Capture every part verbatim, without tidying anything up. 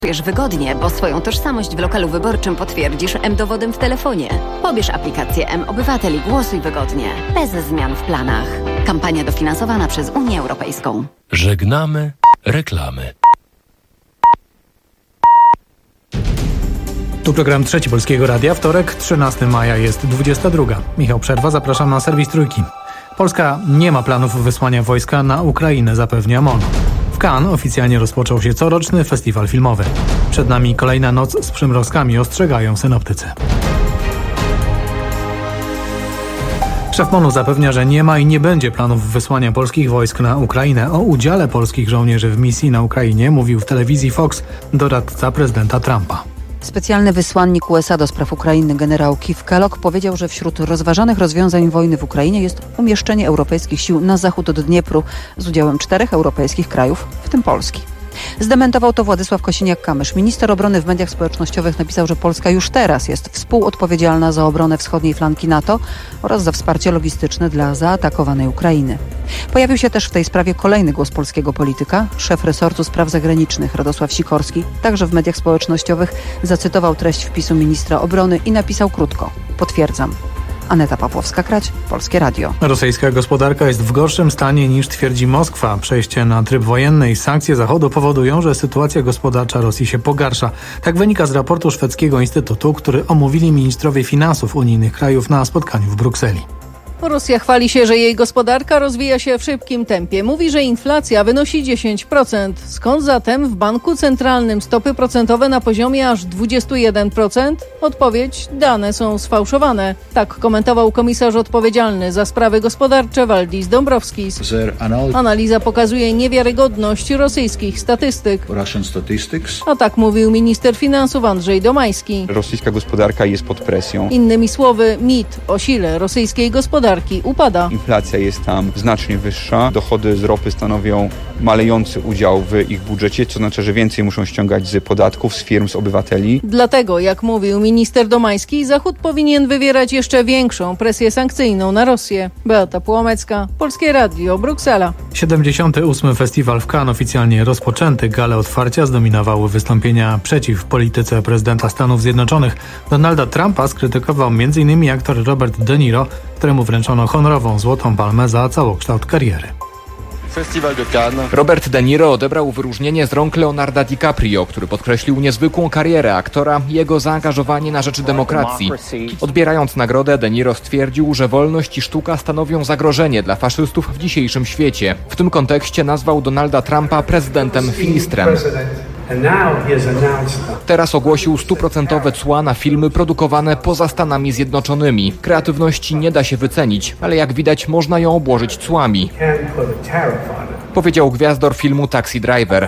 Czujesz wygodnie, bo swoją tożsamość w lokalu wyborczym potwierdzisz M-dowodem w telefonie. Pobierz aplikację M-Obywatel i głosuj wygodnie, bez zmian w planach. Kampania dofinansowana przez Unię Europejską. Żegnamy reklamy. Tu program Trzeci Polskiego Radia. Wtorek, trzynastego maja, jest dwudziesta druga. Michał Przerwa, zapraszam na serwis Trójki. Polska nie ma planów wysłania wojska na Ukrainę, zapewnia MON. W Cannes oficjalnie rozpoczął się coroczny festiwal filmowy. Przed nami kolejna noc z przymrozkami, ostrzegają synoptycy. Szef MON-u zapewnia, że nie ma i nie będzie planów wysłania polskich wojsk na Ukrainę. O udziale polskich żołnierzy w misji na Ukrainie mówił w telewizji Fox doradca prezydenta Trumpa. Specjalny wysłannik U S A do spraw Ukrainy generał Keith Kellogg powiedział, że wśród rozważanych rozwiązań wojny w Ukrainie jest umieszczenie europejskich sił na zachód od Dniepru z udziałem czterech europejskich krajów, w tym Polski. Zdementował to Władysław Kosiniak-Kamysz. Minister obrony w mediach społecznościowych napisał, że Polska już teraz jest współodpowiedzialna za obronę wschodniej flanki NATO oraz za wsparcie logistyczne dla zaatakowanej Ukrainy. Pojawił się też w tej sprawie kolejny głos polskiego polityka. Szef resortu spraw zagranicznych Radosław Sikorski także w mediach społecznościowych zacytował treść wpisu ministra obrony i napisał krótko: potwierdzam. Aneta Pawłowska-Krać, Polskie Radio. Rosyjska gospodarka jest w gorszym stanie niż twierdzi Moskwa. Przejście na tryb wojenny i sankcje Zachodu powodują, że sytuacja gospodarcza Rosji się pogarsza. Tak wynika z raportu szwedzkiego instytutu, który omówili ministrowie finansów unijnych krajów na spotkaniu w Brukseli. Rosja chwali się, że jej gospodarka rozwija się w szybkim tempie. Mówi, że inflacja wynosi dziesięć procent. Skąd zatem w banku centralnym stopy procentowe na poziomie aż dwadzieścia jeden procent? Odpowiedź: dane są sfałszowane. Tak komentował komisarz odpowiedzialny za sprawy gospodarcze Valdis Dombrovskis. Analiza pokazuje niewiarygodność rosyjskich statystyk. A tak mówił minister finansów Andrzej Domański. Rosyjska gospodarka jest pod presją. Innymi słowy, mit o sile rosyjskiej gospodarki upada. Inflacja jest tam znacznie wyższa. Dochody z ropy stanowią malejący udział w ich budżecie, co znaczy, że więcej muszą ściągać z podatków, z firm, z obywateli. Dlatego, jak mówił minister Domański, Zachód powinien wywierać jeszcze większą presję sankcyjną na Rosję. Beata Płomecka, Polskie Radio, Bruksela. siedemdziesiąty ósmy Festiwal w Cannes oficjalnie rozpoczęty. Galę otwarcia zdominowały wystąpienia przeciw polityce prezydenta Stanów Zjednoczonych. Donalda Trumpa skrytykował między innymi aktor Robert De Niro, któremu wręczono honorową Złotą Palmę za całokształt kariery. Festiwal de Cannes. Robert De Niro odebrał wyróżnienie z rąk Leonarda DiCaprio, który podkreślił niezwykłą karierę aktora i jego zaangażowanie na rzecz demokracji. Odbierając nagrodę, De Niro stwierdził, że wolność i sztuka stanowią zagrożenie dla faszystów w dzisiejszym świecie. W tym kontekście nazwał Donalda Trumpa prezydentem Filistrem. Teraz ogłosił stuprocentowe cła na filmy produkowane poza Stanami Zjednoczonymi. Kreatywności nie da się wycenić, ale jak widać można ją obłożyć cłami. Powiedział gwiazdor filmu Taxi Driver.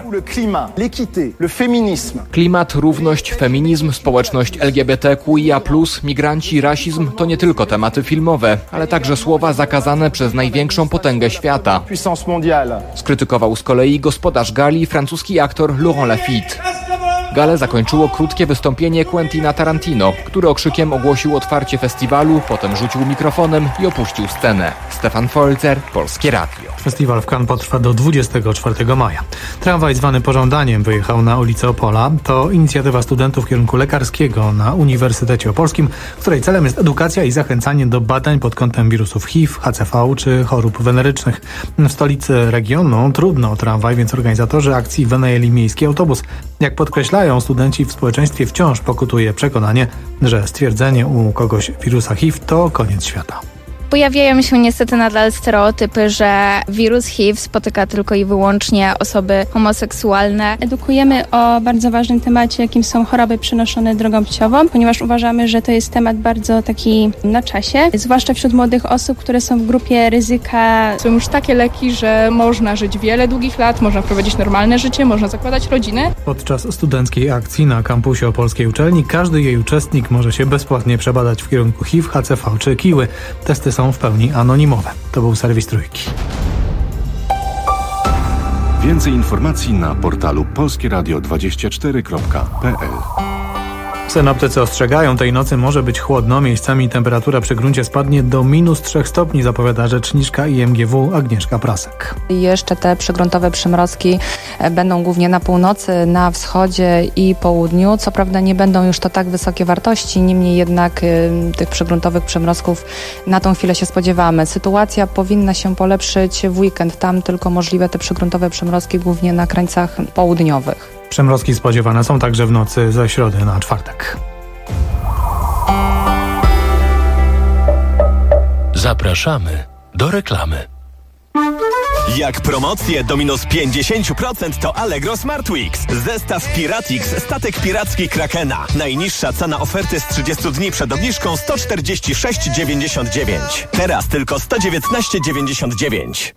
Klimat, równość, feminizm, społeczność L G B T Q I A plus, migranci, rasizm to nie tylko tematy filmowe, ale także słowa zakazane przez największą potęgę świata. Skrytykował z kolei gospodarz gali, francuski aktor Laurent Lafitte. Galę zakończyło krótkie wystąpienie Quentina Tarantino, który okrzykiem ogłosił otwarcie festiwalu, potem rzucił mikrofonem i opuścił scenę. Stefan Folzer, Polskie Radio. Festiwal w Cannes potrwa do dwudziestego czwartego maja. Tramwaj zwany pożądaniem wyjechał na ulicę Opola. To inicjatywa studentów kierunku lekarskiego na Uniwersytecie Opolskim, której celem jest edukacja i zachęcanie do badań pod kątem wirusów H I V, H C V czy chorób wenerycznych. W stolicy regionu trudno o tramwaj, więc organizatorzy akcji wynajęli miejski autobus. Jak podkreślają studenci, w społeczeństwie wciąż pokutuje przekonanie, że stwierdzenie u kogoś wirusa H I V to koniec świata. Pojawiają się niestety nadal stereotypy, że wirus H I V spotyka tylko i wyłącznie osoby homoseksualne. Edukujemy o bardzo ważnym temacie, jakim są choroby przenoszone drogą płciową, ponieważ uważamy, że to jest temat bardzo taki na czasie, zwłaszcza wśród młodych osób, które są w grupie ryzyka. Są już takie leki, że można żyć wiele długich lat, można prowadzić normalne życie, można zakładać rodzinę. Podczas studenckiej akcji na kampusie Opolskiej Uczelni każdy jej uczestnik może się bezpłatnie przebadać w kierunku H I V, H C V czy kiły. Testy są w pełni anonimowe. To był serwis Trójki. Więcej informacji na portalu polskieradio dwadzieścia cztery kropka p l. Synoptycy ostrzegają, tej nocy może być chłodno. Miejscami temperatura przy gruncie spadnie do minus trzech stopni, zapowiada rzeczniczka I M G W Agnieszka Prasek. Jeszcze te przygruntowe przymrozki będą głównie na północy, na wschodzie i południu. Co prawda nie będą już to tak wysokie wartości, niemniej jednak y, tych przygruntowych przymrozków na tą chwilę się spodziewamy. Sytuacja powinna się polepszyć w weekend. Tam tylko możliwe te przygruntowe przymrozki głównie na krańcach południowych. Przymrozki spodziewane są także w nocy ze środy na czwartek. Zapraszamy do reklamy. Jak promocje do minus pięćdziesiąt procent to Allegro Smart Weeks. Zestaw Piratix, statek piracki Krakena. Najniższa cena oferty z trzydziestu dni przed obniżką sto czterdzieści sześć dziewięćdziesiąt dziewięć. Teraz tylko sto dziewiętnaście dziewięćdziesiąt dziewięć.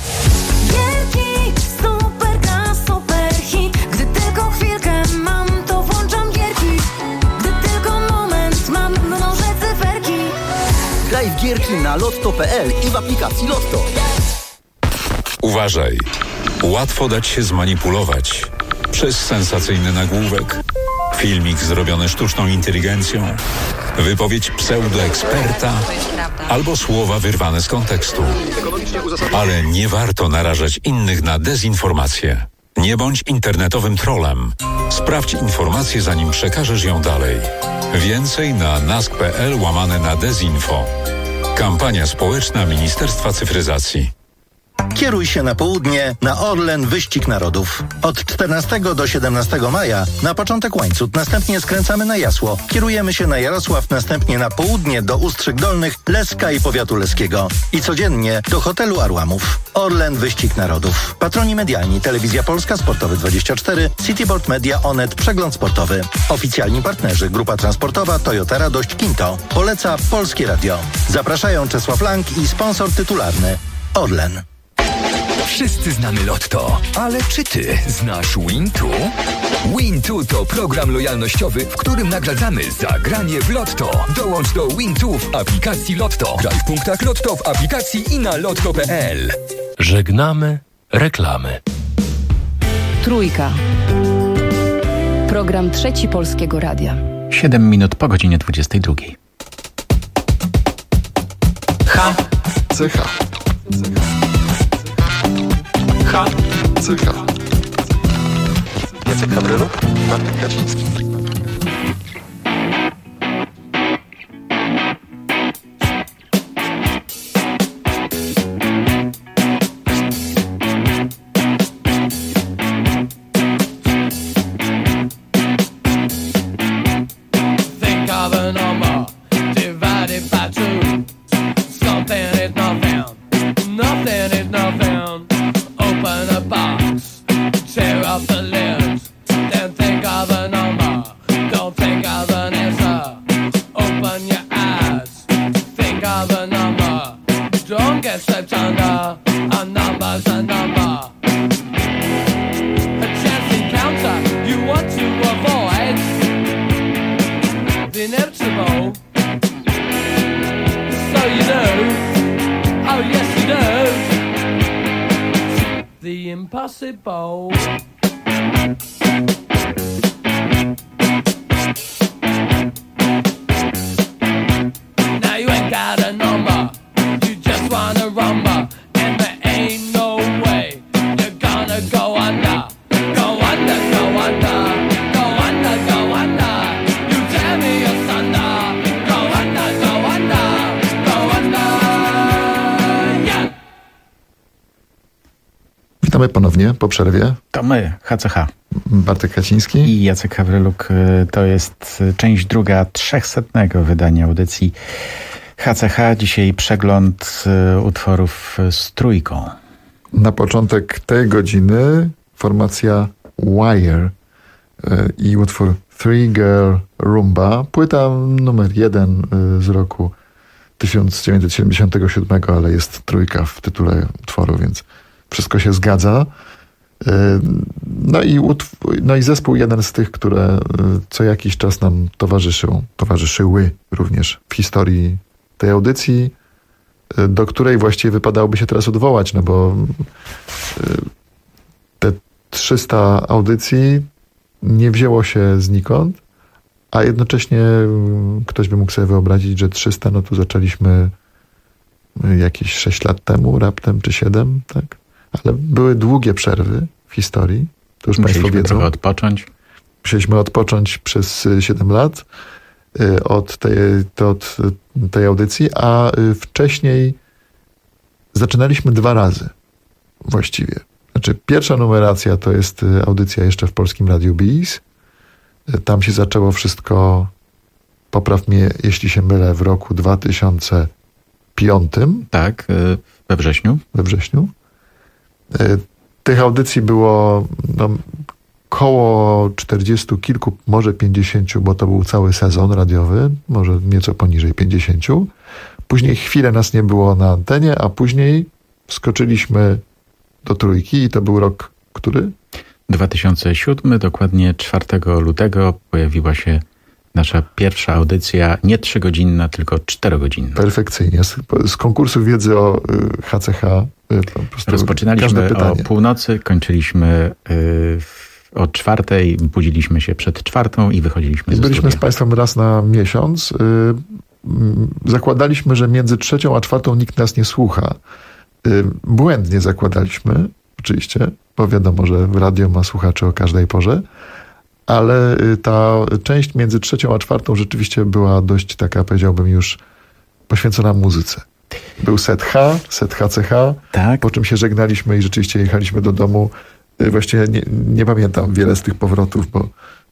Graj w gierki na lotto kropka p l i w aplikacji Lotto. Uważaj, łatwo dać się zmanipulować przez sensacyjny nagłówek, filmik zrobiony sztuczną inteligencją, wypowiedź pseudoeksperta albo słowa wyrwane z kontekstu. Ale nie warto narażać innych na dezinformację. Nie bądź internetowym trollem. Sprawdź informację, zanim przekażesz ją dalej. Więcej na nask kropka p l łamane na dezinfo. Kampania społeczna Ministerstwa Cyfryzacji. Kieruj się na południe na Orlen Wyścig Narodów. Od czternastego do siedemnastego maja na początek Łańcut, następnie skręcamy na Jasło. Kierujemy się na Jarosław, następnie na południe do Ustrzyk Dolnych, Leska i powiatu leskiego. I codziennie do hotelu Arłamów. Orlen Wyścig Narodów. Patroni medialni: Telewizja Polska, Sportowy dwadzieścia cztery, Cityboard Media, Onet, Przegląd Sportowy. Oficjalni partnerzy: Grupa Transportowa, Toyota Radość, Kinto. Poleca Polskie Radio. Zapraszają Czesław Lang i sponsor tytularny Orlen. Wszyscy znamy Lotto, ale czy ty znasz Wintu? Wintu to program lojalnościowy, w którym nagradzamy za granie w Lotto. Dołącz do Wintu w aplikacji Lotto. Graj w punktach Lotto w aplikacji i na lotto kropka p l. Żegnamy reklamy. Trójka. Program Trzeci Polskiego Radia. Siedem minut po godzinie dwudziestej drugiej. H. Cecha. H. Cecha. Jacek Hawryluk, Bartek Kaczyński. Think of a number divided by two. Something is not found. Nothing is not found. Open a box, tear up the lid, then think of a number. Don't think of an answer. Open your eyes, think of a number. Don't get swept under. A number's a number. A chance encounter you want to avoid. The inevitable. So you know. Oh yes you know. The impossible. Now you ain't got a number, you just wanna rumba, and there ain't no way you're gonna go under, go under, go under, go under, go under. You tell me you're thunder, go under, go under, go under, yeah. Witamy ponownie po przerwie. To my, H C H. Bartek Kaciński i Jacek Hawryluk. To jest część druga trzechsetnego wydania audycji H C H. Dzisiaj przegląd utworów z trójką. Na początek tej godziny formacja Wire i utwór Three Girl Rumba. Płyta numer jeden z roku tysiąc dziewięćset siedemdziesiątego siódmego, ale jest trójka w tytule utworu, więc wszystko się zgadza. No i, utw- no i zespół jeden z tych, które co jakiś czas nam towarzyszył, towarzyszyły również w historii tej audycji, do której właściwie wypadałoby się teraz odwołać, no bo te trzysta audycji nie wzięło się znikąd, a jednocześnie ktoś by mógł sobie wyobrazić, że trzysta, no to zaczęliśmy jakieś sześć lat temu, raptem, czy siedem, tak? Ale były długie przerwy w historii, to już Państwo wiedzą. Trochę odpocząć. Musieliśmy odpocząć przez siedem lat od tej, od tej audycji, a wcześniej zaczynaliśmy dwa razy właściwie. Znaczy, pierwsza numeracja to jest audycja jeszcze w Polskim Radiu Bis. Tam się zaczęło wszystko, popraw mnie, jeśli się mylę, w roku dwa tysiące piątym. Tak, we wrześniu. We wrześniu. Tych audycji było no, koło czterdziestu kilku, może pięćdziesięciu, bo to był cały sezon radiowy, może nieco poniżej pięćdziesięciu. Później chwilę nas nie było na antenie, a później wskoczyliśmy do trójki i to był rok, który? dwa tysiące siódmy, dokładnie czwartego lutego pojawiła się nasza pierwsza audycja, nie trzygodzinna, tylko czterogodzinna. Perfekcyjnie. Z, z konkursu wiedzy o y, H C H y, po prostu rozpoczynaliśmy o północy, kończyliśmy y, o czwartej, budziliśmy się przed czwartą i wychodziliśmy I ze byliśmy studia. z Państwem raz na miesiąc. Y, y, zakładaliśmy, że między trzecią a czwartą nikt nas nie słucha. Y, błędnie zakładaliśmy, oczywiście, bo wiadomo, że radio ma słuchaczy o każdej porze, ale ta część między trzecią a czwartą rzeczywiście była dość taka, powiedziałbym, już poświęcona muzyce. Był set H, set H C H, tak. Po czym się żegnaliśmy i rzeczywiście jechaliśmy do domu. Właściwie nie, nie pamiętam wiele z tych powrotów, bo,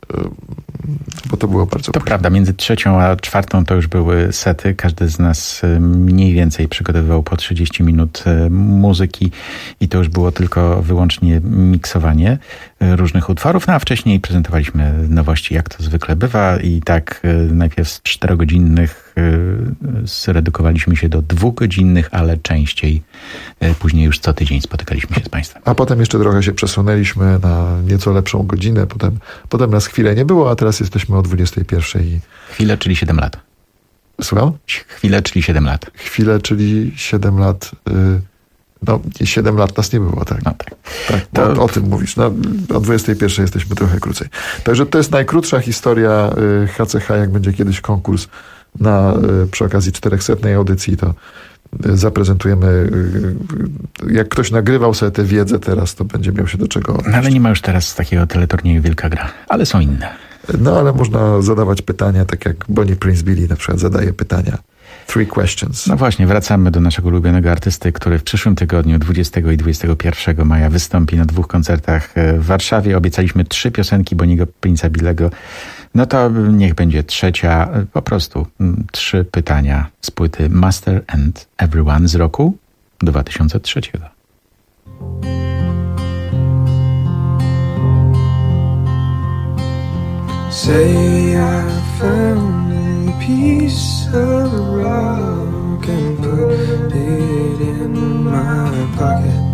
bo to było bardzo... To prawda, między trzecią a czwartą to już były sety. Każdy z nas mniej więcej przygotowywał po trzydzieści minut muzyki i to już było tylko wyłącznie miksowanie różnych utworów, no a wcześniej prezentowaliśmy nowości, jak to zwykle bywa i tak najpierw z czterogodzinnych zredukowaliśmy się do dwugodzinnych, ale częściej później już co tydzień spotykaliśmy się z Państwem. A potem jeszcze trochę się przesunęliśmy na nieco lepszą godzinę, potem, potem nas chwilę nie było, a teraz jesteśmy o dwudziestej pierwszej. Chwilę, czyli siedem lat. Słucham? Chwilę, czyli siedem lat. Chwilę, czyli siedem lat. Yy, no, siedem lat nas nie było, tak? No tak. tak to... o, o tym mówisz. No, o dwudziestej pierwszej jesteśmy trochę krócej. Także to jest najkrótsza historia yy, H C H. Jak będzie kiedyś konkurs na, yy, przy okazji czterosetnej audycji, to yy, zaprezentujemy. Yy, jak ktoś nagrywał sobie tę wiedzę teraz, to będzie miał się do czego odnieść. No, ale nie ma już teraz takiego teleturnieju Wielka Gra. Ale są inne. No, ale można zadawać pytania, tak jak Bonnie Prince Billy na przykład zadaje pytania. Three questions. No właśnie, wracamy do naszego ulubionego artysty, który w przyszłym tygodniu, dwudziestego i dwudziestego pierwszego maja wystąpi na dwóch koncertach w Warszawie. Obiecaliśmy trzy piosenki Bonniego Prince'a Billego. No to niech będzie trzecia, po prostu trzy pytania z płyty Master and Everyone z roku dwa tysiące trzeciego. Say I found a piece of rock and put it in my pocket,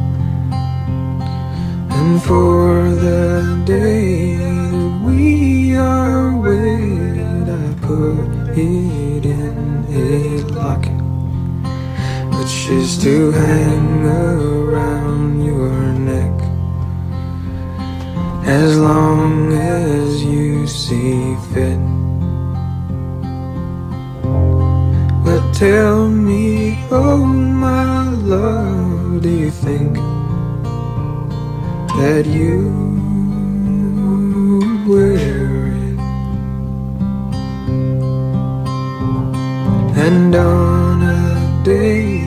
and for the day that we are wed, I put it in a locket, which is to hang around your neck as long as you see fit. But tell me, oh my love, do you think that you wear it? And on a day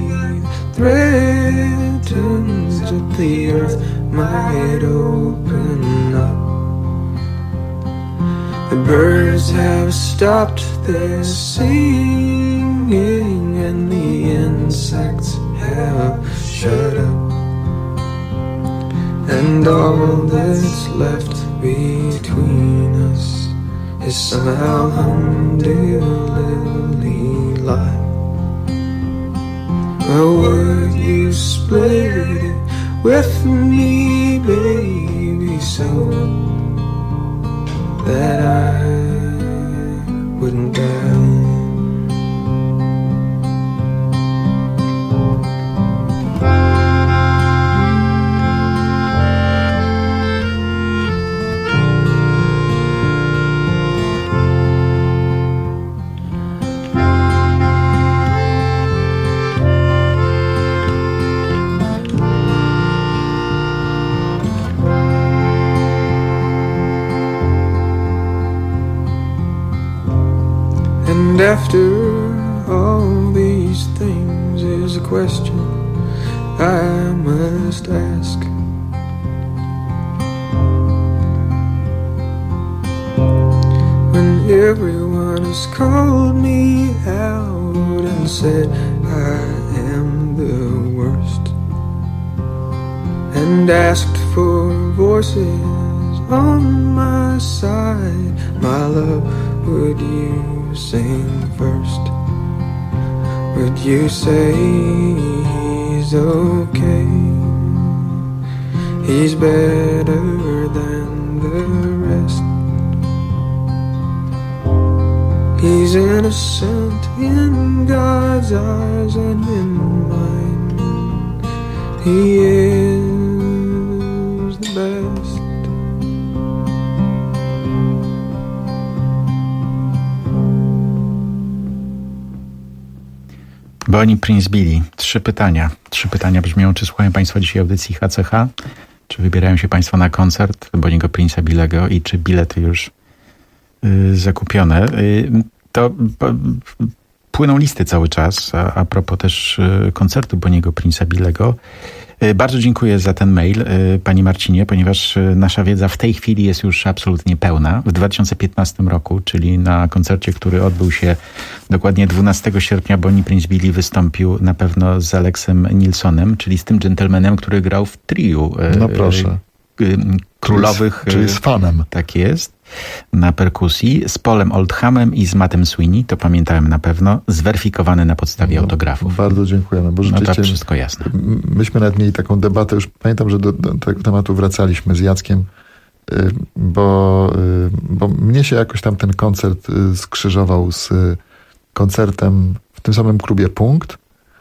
threatens that the earth might open up, the birds have stopped their singing and the insects have shut up, and all that's left between us is somehow undearly life. Well, would you split it with me, baby, so that I wouldn't die? And after all these things is a question I must ask. When everyone has called me out and said I am the worst, and asked for voices on my side, my love, would you sing first? Would you say he's okay? He's better than the rest. He's innocent in God's eyes and in mine. He is the best. Bonnie Prince Billy. Trzy pytania. Trzy pytania brzmią, czy słuchają Państwo dzisiaj audycji H C H? Czy wybierają się Państwo na koncert Bonniego Prince'a Billego i czy bilety już y, zakupione? Y, to p- płyną listy cały czas, a, a propos też y, koncertu Bonniego Prince'a Billego. Y, bardzo dziękuję za ten mail, y, Panie Marcinie, ponieważ y, nasza wiedza w tej chwili jest już absolutnie pełna. W dwa tysiące piętnastym roku, czyli na koncercie, który odbył się dokładnie dwunastego sierpnia, Bonnie Prince Billy wystąpił na pewno z Alexem Nilssonem, czyli z tym dżentelmenem, który grał w triu. Y, no proszę. Y, y, królowych. Czyli z fanem. Tak jest. Na perkusji z Paulem Oldhamem i z Mattem Sweeney, to pamiętałem na pewno, zweryfikowany na podstawie no, autografów. Bardzo dziękujemy, bo rzeczywiście... No to wszystko jasne. Myśmy nawet mieli taką debatę, już pamiętam, że do, do tego tematu wracaliśmy z Jackiem, bo, bo mnie się jakoś tam ten koncert skrzyżował z koncertem w tym samym klubie Punkt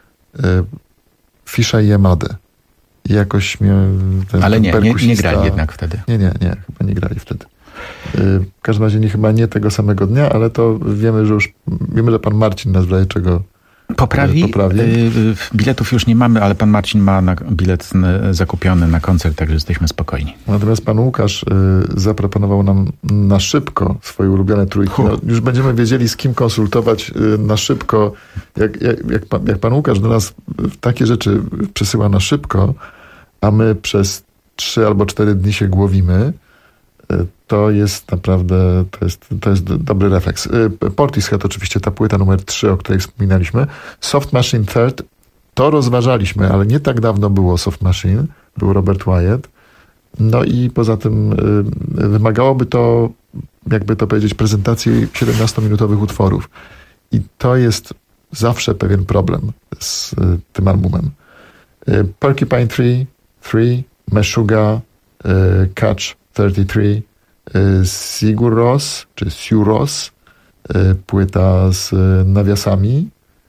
Fisza i Yamady. I jakoś mnie... Ten, Ale ten nie, nie, nie grali jednak wtedy. Nie, nie, nie, chyba nie grali wtedy. W każdym razie nie, chyba nie tego samego dnia, ale to wiemy, że już wiemy, że pan Marcin nas w razie czego poprawi. poprawi. Biletów już nie mamy, ale pan Marcin ma na bilet zakupiony na koncert, także jesteśmy spokojni. Natomiast pan Łukasz zaproponował nam na szybko swoje ulubione trójki. No, już będziemy wiedzieli, z kim konsultować na szybko. Jak, jak, jak, pan, jak pan Łukasz do nas takie rzeczy przesyła na szybko, a my przez trzy albo cztery dni się głowimy, to jest naprawdę, to jest, to jest dobry refleks. Portishead oczywiście, ta płyta numer trzy, o której wspominaliśmy. Soft Machine Third, to rozważaliśmy, ale nie tak dawno było Soft Machine, był Robert Wyatt. No i poza tym y, wymagałoby to, jakby to powiedzieć, prezentacji siedemnastominutowych utworów. I to jest zawsze pewien problem z y, tym albumem. Y, Porcupine trzy, trzy, Meshuggah, y, Catch trzydzieści trzy, Sigur Rós, czy Sigur Rós, płyta z nawiasami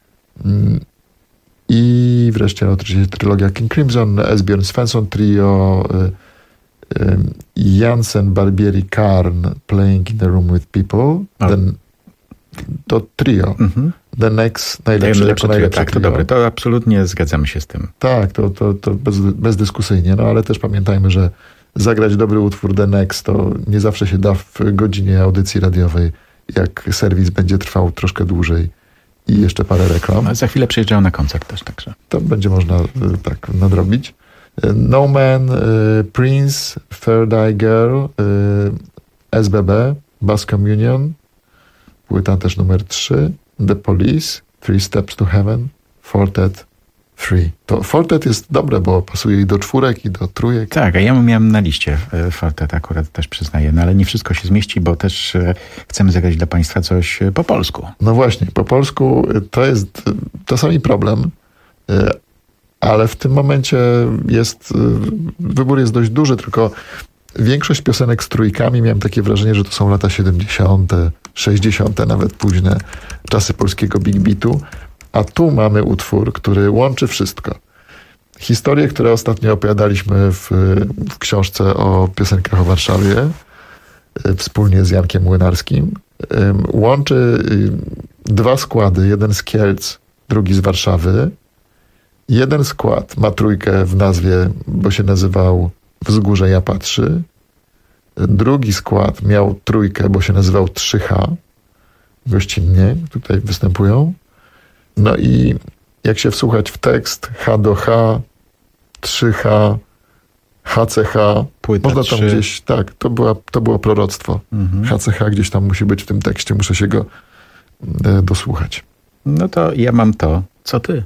i wreszcie no, oczywiście trylogia King Crimson, Esbjörn Svensson Trio, Jansen, Barbieri, Karn, Playing in the Room with People, Then, to trio. Mm-hmm. The Next, najlepsze, najlepsze, najlepsze tak, trio. To dobre, to absolutnie zgadzamy się z tym. Tak, to, to, to bez, bezdyskusyjnie, no ale też pamiętajmy, że zagrać dobry utwór The Next to nie zawsze się da w godzinie audycji radiowej, jak serwis będzie trwał troszkę dłużej i jeszcze parę reklam. No, za chwilę przyjeżdżają na koncert też, także. To będzie można tak nadrobić. No Man, y, Prince, Third Eye Girl, y, S B B, Bass Communion, płyta też numer trzy, The Police, Three Steps to Heaven, Fortet trzy. To Fortet jest dobre, bo pasuje i do czwórek, i do trójek. Tak, a ja miałem na liście Fortet akurat, też przyznaję, no ale nie wszystko się zmieści, bo też chcemy zagrać dla Państwa coś po polsku. No właśnie, po polsku to jest czasami problem, ale w tym momencie jest, wybór jest dość duży, tylko większość piosenek z trójkami, miałem takie wrażenie, że to są lata siedemdziesiąte, sześćdziesiąte, nawet późne czasy polskiego big beatu. A tu mamy utwór, który łączy wszystko. Historie, które ostatnio opowiadaliśmy w, w książce o piosenkach o Warszawie, wspólnie z Jankiem Młynarskim, łączy dwa składy. Jeden z Kielc, drugi z Warszawy. Jeden skład ma trójkę w nazwie, bo się nazywał Wzgórze Ja Patrzy. Drugi skład miał trójkę, bo się nazywał trzy H. gościnnie tutaj występują. No i jak się wsłuchać w tekst, H do H, trzy H, H C H, Płyta można tam trzy. gdzieś, tak, to, była, to było proroctwo. Mhm. H C H gdzieś tam musi być w tym tekście, muszę się go e, dosłuchać. No to ja mam to, co ty.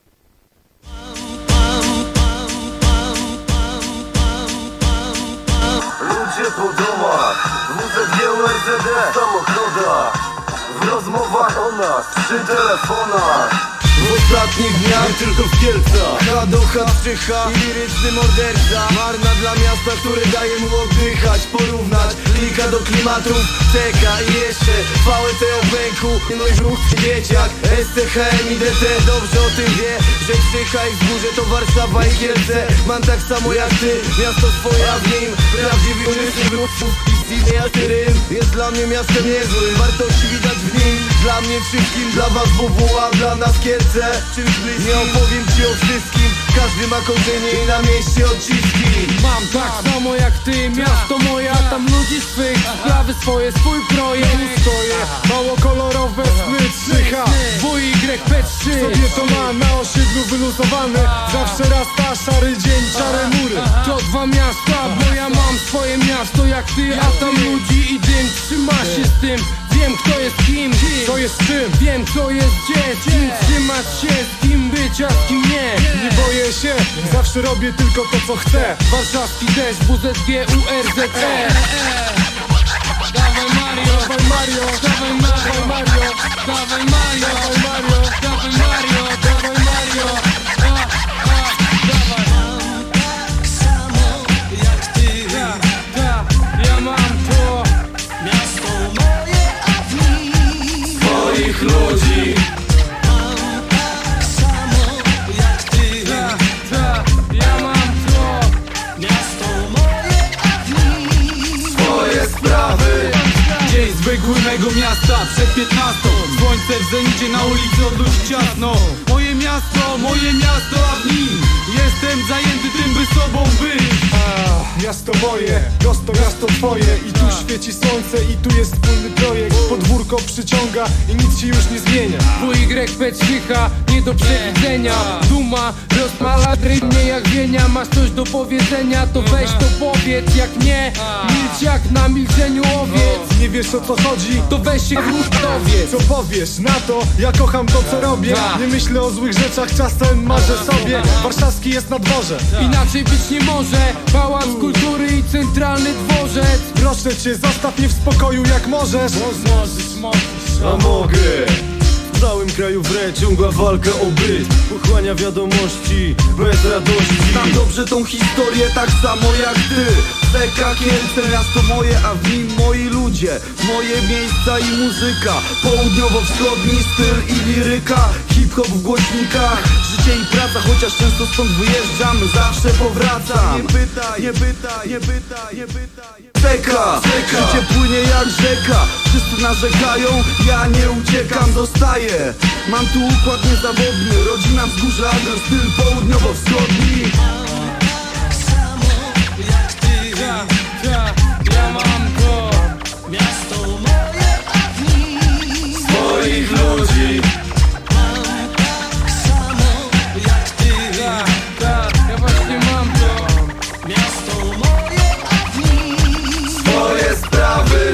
Ludzie po domach, W Z G, U R Z D, w samochodach, w rozmowach o nas, przy telefonach. W ostatnich dniach nie tylko w Kielcach. H do H, trzy H i liryczny morderca. Marna dla miasta, które daje mu oddychać. Porównać klika do klimatów C K i jeszcze V L T o pęku. No i ruch dzieciak S C H M i D T dobrze o tym wie, że trzy H i wzgórze to Warszawa i Kielce. Mam tak samo jak ty, miasto swoje, a w nim prawdziwy ruchów i istniejący rym. Jest dla mnie miastem niezłym, wartości widać w nim. Dla mnie wszystkim, dla was W W, a dla nas Kielce. Nie opowiem ci o wszystkim, każdy ma korzenie i na mieście odciski. Mam tak samo jak ty, miasto moje, a tam ludzi swych, sprawy swoje, swój projekt. Tu stoję, mało kolorowe sny, trzy H, W Y P trzy. Sobie to ma na osiedlu wyluzowane, zawsze raz ta szary dzień, czarne mury. To dwa miasta, bo ja mam swoje miasto jak ty, a tam ludzi i dym. Trzyma się z tym, wiem kto jest kim, co jest czym, wiem co jest gdzie, z kim trzymać się, z kim być, a z kim nie. Nie boję się, zawsze robię tylko to co chcę. Warszawski deszcz, W Z G, U R Z E. Dawaj Mario, dawaj Mario, dawaj Mario, Mario, dawaj Mario, dawaj Mario, dawaj Mario, dawaj Mario. A, a, dawaj. Tak samo jak ty. Ja, ja, ja mam to miasto moje, a w nim Twoich ludzi. Tak samo jak ty. Ja, ja, ja mam to miasto moje, a w nim Swoje sprawy. Dzień zwykłego miasta przed piętnastą. Słońce w zenicie, na ulicy od ludzi ciasno. Moje miasto, moje miasto, a w nim jestem zajęty tym, by sobą być. A, miasto moje, prosto miasto twoje. I tu świeci słońce i tu jest wspólny projekt. Podwórko przyciąga i nic się już nie zmienia. W Y P trzy H, nie do przewidzenia. Duma rozmala rybnie jak wienia. Masz coś do powiedzenia, to weź to powiedz. Jak nie, milcz jak na milczeniu owiec. Nie wiesz o co chodzi, to weź się dowiedz. Co powiesz na to? Ja kocham to co robię. Nie myślę o złych rzeczach, czasem marzę sobie. Warszawski jest na dworze. Inaczej być nie może. Pałac Kultury i centralny dworzec. Proszę cię, zostaw mnie w spokoju jak możesz. Możesz, możesz. A mogę. W całym kraju wre ciągła walka o byt. Pochłania wiadomości bez radości. Znam dobrze tą historię tak samo jak ty. C K, Kielce, miasto moje, a w nim moi ludzie. Moje miejsca i muzyka. Południowo-wschodni styl i liryka. Hip-hop w głośnikach. Życie i praca, chociaż często stąd wyjeżdżam, zawsze powracam. Nie pytaj, nie pytaj, nie pytaj, nie pytaj. C K, życie płynie jak rzeka. Wszyscy narzekają, ja nie uciekam, zostaję. Mam tu układ niezawodny. Rodzina wzgórza, agro, styl południowo-wschodni. Samo jak ty. Ja, ja, ja mam to miasto moje, a w nim swoich ludzi. Samo jak ty. Ja, ja, ja właśnie mam to miasto moje, a w nim swoje sprawy.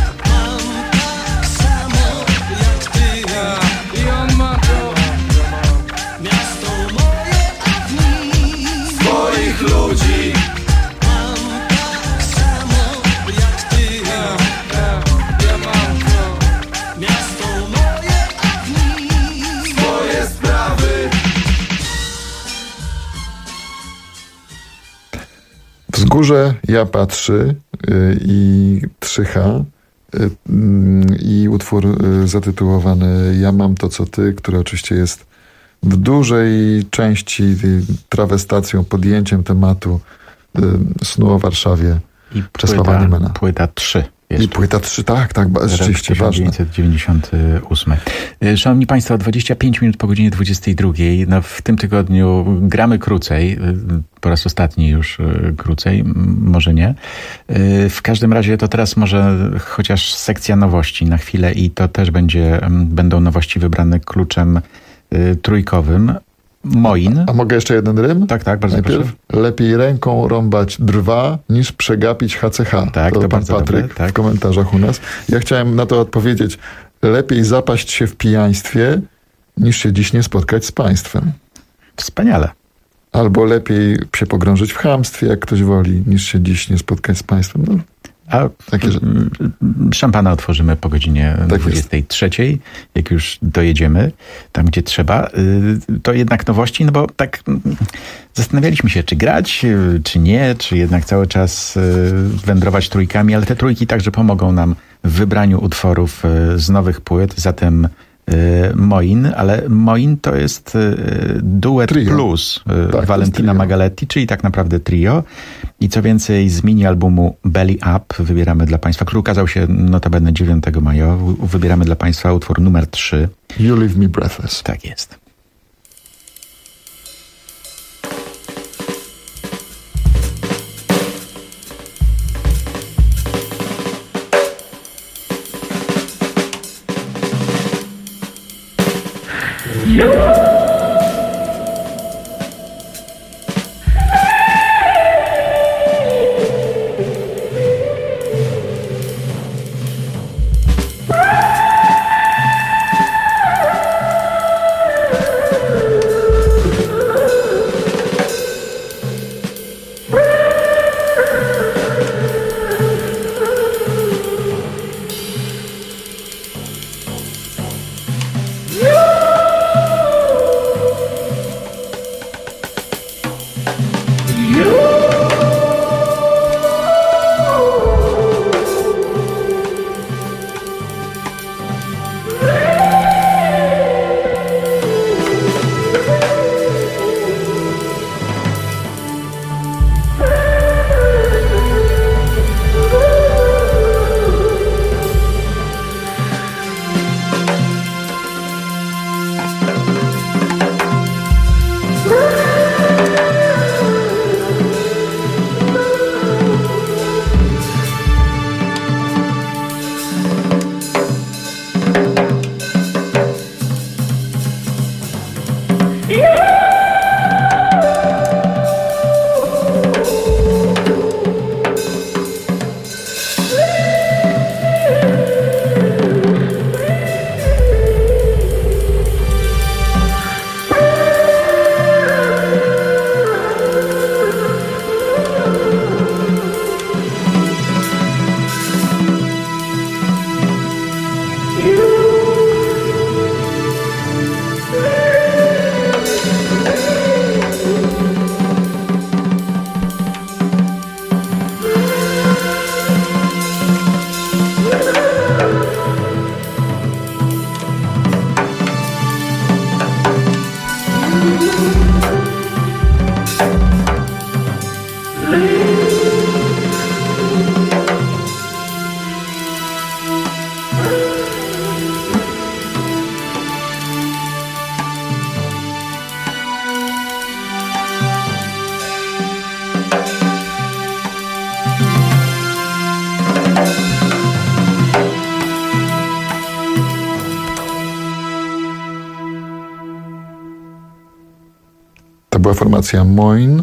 I on ma to miasto moje, a w nim swoich ludzi. Mam tak samo jak ty. Ja, ja, ja mam to miasto moje, a w nim swoje sprawy. Wzgórze, ja patrzy y, i trzy H y, y, i utwór y, zatytułowany Ja mam to co ty, który oczywiście jest w dużej części y, trawestacją, podjęciem tematu y, snu o Warszawie I Czesława płyta, Niemena. płyta trzy. Jeszcze. I płyta trzy, tak, tak, rzeczywiście ważne. tysiąc dziewięćset dziewięćdziesiąty ósmy. Szanowni Państwo, dwadzieścia pięć minut po godzinie dwudziestej drugiej. No, w tym tygodniu gramy krócej, po raz ostatni już krócej, może nie. W każdym razie to teraz może chociaż sekcja nowości na chwilę i to też będzie, będą nowości wybrane kluczem trójkowym. Moin. A mogę jeszcze jeden rym? Tak, tak, bardzo Najpierw proszę. Lepiej ręką rąbać drwa, niż przegapić H C H. Tak, to, to pan bardzo Patryk dobre, tak. w komentarzach u nas. Ja chciałem na to odpowiedzieć. Lepiej zapaść się w pijaństwie, niż się dziś nie spotkać z państwem. Wspaniale. Albo lepiej się pogrążyć w chamstwie, jak ktoś woli, niż się dziś nie spotkać z państwem. No, A takie, że... szampana otworzymy po godzinie tak dwudziestej trzeciej, jak już dojedziemy tam, gdzie trzeba. To jednak nowości, no bo tak zastanawialiśmy się, czy grać, czy nie, czy jednak cały czas wędrować trójkami, ale te trójki także pomogą nam w wybraniu utworów z nowych płyt, zatem Moin, ale Moin to jest duet trio. Plus tak, Valentina Magaletti, czyli tak naprawdę trio. I co więcej, z mini albumu Belly Up wybieramy dla Państwa, który ukazał się notabene dziewiątego maja, wybieramy dla Państwa utwór numer trzy. You Leave Me Breathless. Tak jest. była formacja Moin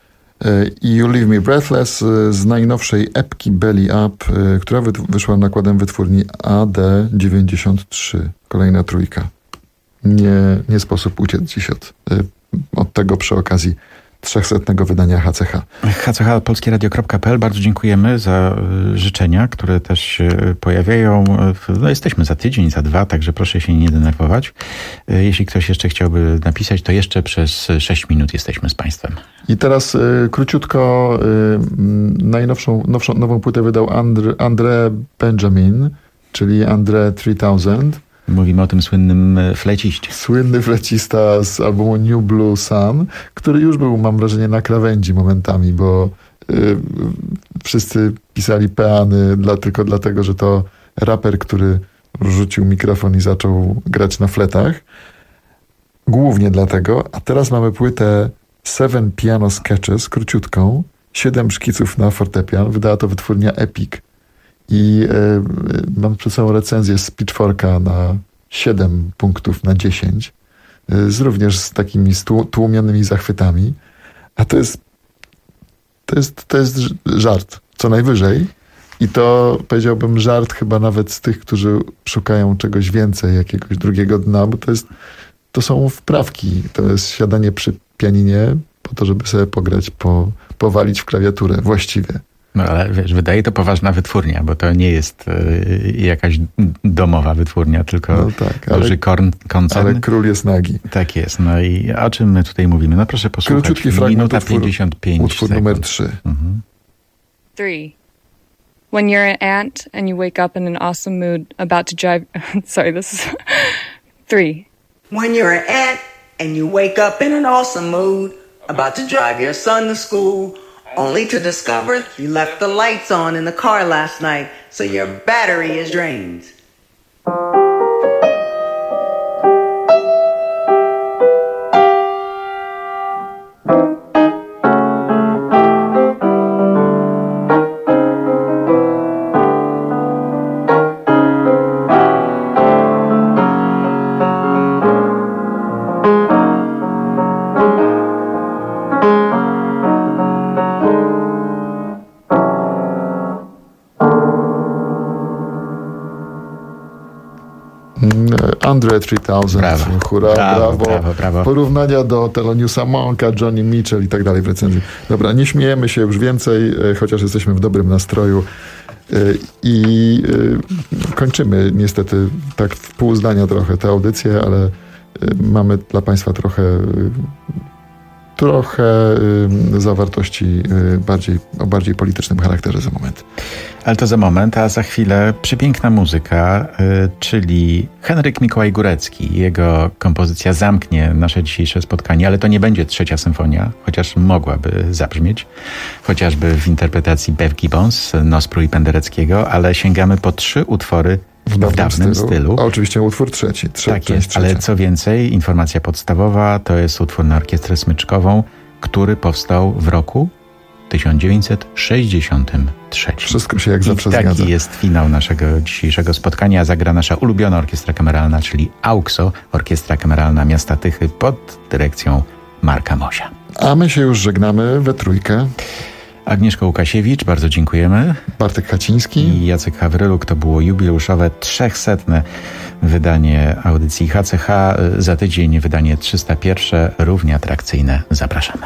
i You Leave Me Breathless z najnowszej epki Belly Up, która wyszła nakładem wytwórni A D dziewięćdziesiąt trzy. Kolejna trójka. Nie, nie sposób uciec dziś od, od tego przy okazji trzechsetnego wydania H C H. H C H polskie radio kropka p l. Bardzo dziękujemy za życzenia, które też się pojawiają. No, jesteśmy za tydzień, za dwa, także proszę się nie denerwować. Jeśli ktoś jeszcze chciałby napisać, to jeszcze przez sześć minut jesteśmy z Państwem. I teraz y, króciutko y, najnowszą nowszą, nową płytę wydał Andre, Andre Benjamin, czyli Andre trzy tysiące. Mówimy o tym słynnym fleciście. Słynny flecista z albumu New Blue Sun, który już był, mam wrażenie, na krawędzi momentami, bo y, wszyscy pisali peany dla, tylko dlatego, że to raper, który rzucił mikrofon i zaczął grać na fletach. Głównie dlatego. A teraz mamy płytę Seven Piano Sketches, króciutką, siedem szkiców na fortepian. Wydała to wytwórnia Epic. I e, mam przed sobą recenzję z Pitchforka na siedem punktów na dziesięć. E, z również z takimi tłumionymi zachwytami. A to jest, to jest, to jest żart, co najwyżej. I to, powiedziałbym, żart chyba nawet z tych, którzy szukają czegoś więcej, jakiegoś drugiego dna, bo to jest, to są wprawki. To jest siadanie przy pianinie po to, żeby sobie pograć, po, powalić w klawiaturę właściwie. No ale wiesz, wydaje to poważna wytwórnia, bo to nie jest y, jakaś domowa wytwórnia, tylko no tak, ale, duży korn, koncern. Ale król jest nagi. Tak jest. No i o czym my tutaj mówimy? No proszę posłuchać. Króciutki fragment. Minuta utwór, pięćdziesiąt pięć utwór sekund. numer trzy. Mhm. Three. When you're an ant and you wake up in an awesome mood about to drive... Sorry, this is... Three. When you're an ant and you wake up in an awesome mood about to drive your son to school, only to discover you left the lights on in the car last night, so your battery is drained. Andre trzy tysiące, brawo. Hurra, Brawo, brawo. brawo, brawo. Porównania do Theloniousa Monka, Johnny Mitchell i tak dalej w recenzji. Dobra, nie śmiejemy się już więcej, chociaż jesteśmy w dobrym nastroju. I kończymy niestety tak w pół zdania trochę tę audycję, ale mamy dla Państwa trochę trochę zawartości bardziej, o bardziej politycznym charakterze za moment. Ale to za moment, a za chwilę przepiękna muzyka, y, czyli Henryk Mikołaj Górecki. Jego kompozycja zamknie nasze dzisiejsze spotkanie, ale to nie będzie trzecia symfonia, chociaż mogłaby zabrzmieć, chociażby w interpretacji Bev Gibbons, Nospru i Pendereckiego, ale sięgamy po trzy utwory w, w dawnym, dawnym stylu. stylu. A oczywiście utwór trzeci. Trze- tak jest, trzecia. Ale co więcej, informacja podstawowa to jest utwór na orkiestrę smyczkową, który powstał w roku tysiąc dziewięćset sześćdziesiątym trzecim. Wszystko się jak I zawsze taki zgadza. jest finał naszego dzisiejszego spotkania. Zagra nasza ulubiona orkiestra kameralna, czyli AUKSO, Orkiestra Kameralna Miasta Tychy pod dyrekcją Marka Mosia. A my się już żegnamy we trójkę. Agnieszka Łukasiewicz, bardzo dziękujemy. Bartek Kaciński. I Jacek Hawryluk. To było jubileuszowe trzechsetne wydanie audycji H C H. Za tydzień wydanie trzysta jeden, równie atrakcyjne. Zapraszamy.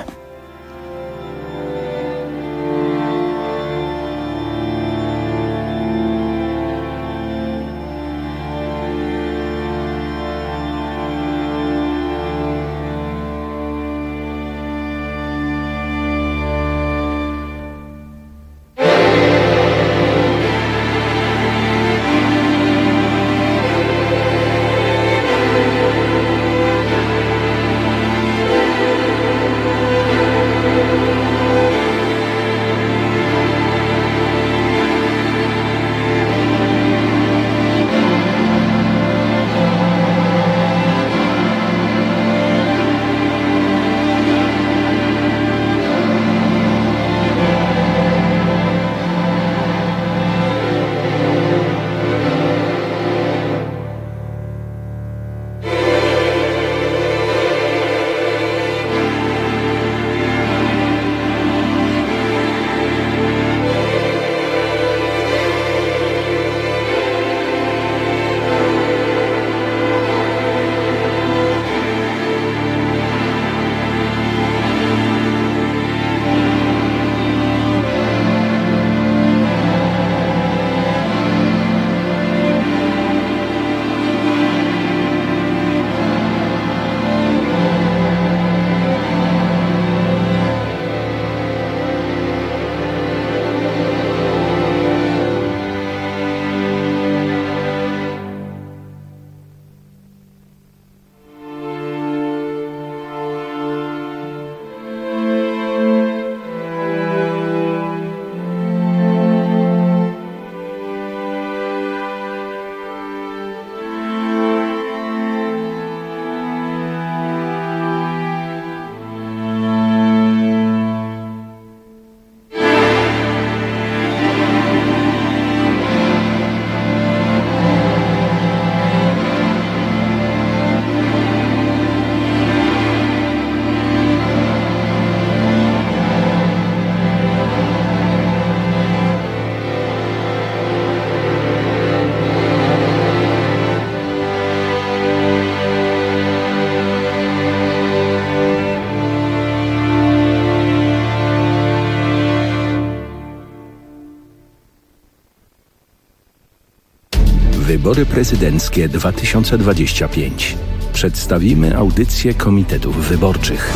Wybory prezydenckie dwa tysiące dwadzieścia pięć. Przedstawimy audycję komitetów wyborczych.